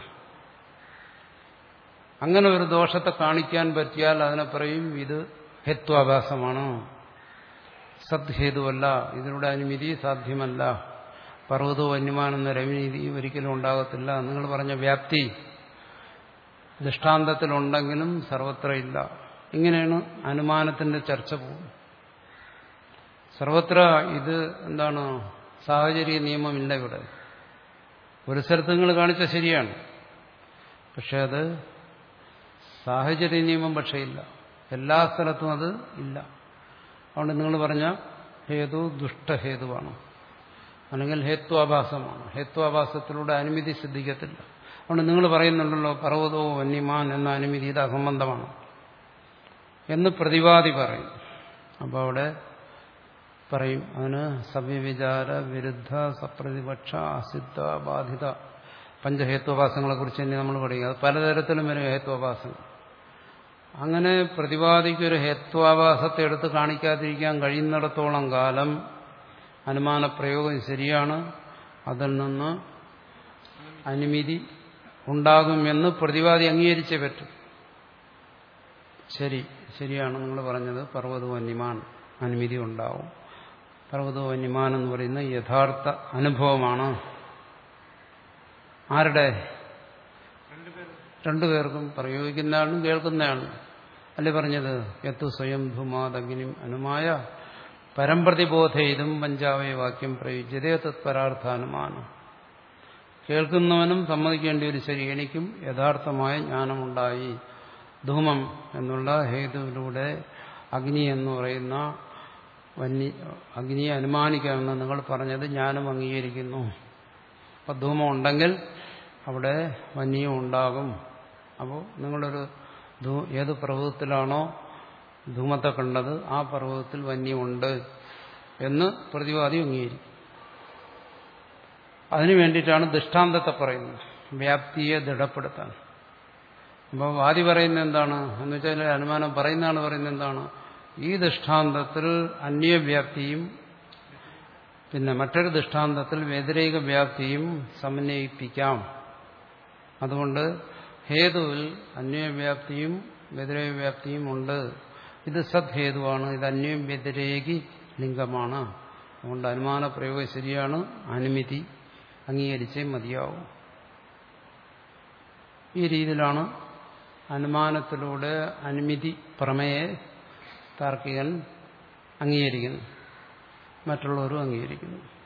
അങ്ങനെ ഒരു ദോഷത്തെ കാണിക്കാൻ പറ്റിയാൽ അതിനെ പറയും ഇത് ഹേത്വാഭാസമാണ്, സദ്ഹേതുവല്ല, ഇതിലൂടെ അനുമതി സാധ്യമല്ല, പർവ്വതോ വന്യമാനെന്ന രവിനീതി ഒരിക്കലും ഉണ്ടാകത്തില്ല. നിങ്ങൾ പറഞ്ഞ വ്യാപ്തി ദൃഷ്ടാന്തത്തിലുണ്ടെങ്കിലും സർവത്ര ഇല്ല. ഇങ്ങനെയാണ് അനുമാനത്തിന്റെ ചർച്ച പോകും. സർവത്ര ഇത് എന്താണ്, സാഹചര്യ നിയമമില്ല ഇവിടെ. ഒരു സ്ഥലത്ത് നിങ്ങൾ കാണിച്ച ശരിയാണ്, പക്ഷെ അത് സാഹചര്യ നിയമം പക്ഷേ ഇല്ല, എല്ലാ സ്ഥലത്തും അത് ഇല്ല. അതുകൊണ്ട് നിങ്ങൾ പറഞ്ഞ ഹേതു ദുഷ്ടഹേതുവാണ്, അല്ലെങ്കിൽ ഹേത്വാഭാസമാണ്. ഹേത്വാഭാസത്തിലൂടെ അനുമതി സിദ്ധിക്കത്തില്ല. അതുകൊണ്ട് നിങ്ങൾ പറയുന്നുണ്ടല്ലോ പർവ്വതോ വന്യമാൻ എന്ന അനുമതി ഇത് അസംബന്ധമാണ് എന്ന് പ്രതിവാദി പറയും. അപ്പോൾ അവിടെ പറയും അതിന് സവ്യവിചാര വിരുദ്ധ സപ്രതിപക്ഷ അസിദ്ധ ബാധിത പഞ്ചഹേത്വാഭാസങ്ങളെ കുറിച്ച് തന്നെ നമ്മൾ പഠിക്കുക. അത് പലതരത്തിലും വരും ഹേത്വാഭാസങ്ങൾ. അങ്ങനെ പ്രതിവാദിക്കൊരു ഹേത്വാഭാസത്തെ എടുത്ത് കാണിക്കാതിരിക്കാൻ കഴിയുന്നിടത്തോളം കാലം അനുമാനപ്രയോഗം ശരിയാണ്, അതിൽ നിന്ന് അനുമതി ഉണ്ടാകുമെന്ന് പ്രതിവാദി അംഗീകരിച്ചേ പറ്റും. ശരി, ശരിയാണ് നിങ്ങൾ പറഞ്ഞത്, പർവ്വതോ വന്യമാൻ അനുമതി ഉണ്ടാവും. പർവ്വതോ വന്യമാൻ എന്ന് പറയുന്ന യഥാർത്ഥ അനുഭവമാണ്. ആരുടെ? രണ്ടുപേർക്കും, പ്രയോഗിക്കുന്നയാളും കേൾക്കുന്നയാളും. അല്ലേ പറഞ്ഞത് യത്തു സ്വയം ധൂമാദഗ്നിം അനുമായ പരംപ്രതിബോധയിതും പഞ്ചാവയ വാക്യം പ്രയുജ്യതേ തത്പരാർത്ഥാനുമാനം. കേൾക്കുന്നവനും സമ്മതിക്കേണ്ടി ഒരു ശരി, എനിക്കും യഥാർത്ഥമായ ജ്ഞാനമുണ്ടായി. ധൂമം എന്നുള്ള ഹേതുവിലൂടെ അഗ്നി എന്ന് പറയുന്ന വന്യ അഗ്നിയെ അനുമാനിക്കാമെന്ന് നിങ്ങൾ പറഞ്ഞത് ഞാനും അംഗീകരിക്കുന്നു. അപ്പം ധൂമം ഉണ്ടെങ്കിൽ അവിടെ വന്യം ഉണ്ടാകും. അപ്പോൾ നിങ്ങളൊരു ഏത് പർവ്വതത്തിലാണോ ധൂമത്തെ കണ്ടത് ആ പർവ്വതത്തിൽ വന്യമുണ്ട് എന്ന് പ്രതിവാദി അംഗീകരിക്കും. അതിനു വേണ്ടിയിട്ടാണ് ദൃഷ്ടാന്തത്തെ പറയുന്നത്, വ്യാപ്തിയെ ദൃഢപ്പെടുത്താൻ. അപ്പോൾ വാദി പറയുന്നത് എന്താണ് എന്ന് വെച്ചാൽ, അനുമാനം പറയുന്ന ആൾ പറയുന്നത് എന്താണ്, ഈ ദൃഷ്ടാന്തത്തിൽ അന്യവ്യാപ്തിയും പിന്നെ മറ്റൊരു ദൃഷ്ടാന്തത്തിൽ വ്യതിരേക വ്യാപ്തിയും സമന്വയിപ്പിക്കാം. അതുകൊണ്ട് ഹേതുവിൽ അന്യവ്യാപ്തിയും വ്യതിരേക വ്യാപ്തിയും ഉണ്ട്. ഇത് സദ്ഹേതുവാണ്, ഇത് അന്യം വ്യതിരേകി ലിംഗമാണ്. അതുകൊണ്ട് അനുമാന പ്രയോഗം ശരിയാണ്, അനുമതി അംഗീകരിച്ചേ മതിയാവും. ഈ രീതിയിലാണ് അനുമാനത്തിലൂടെ അനുമതി പ്രമേയെ താർക്കികൻ അംഗീകരിക്കുന്നു, മറ്റുള്ളവരും അംഗീകരിക്കുന്നു.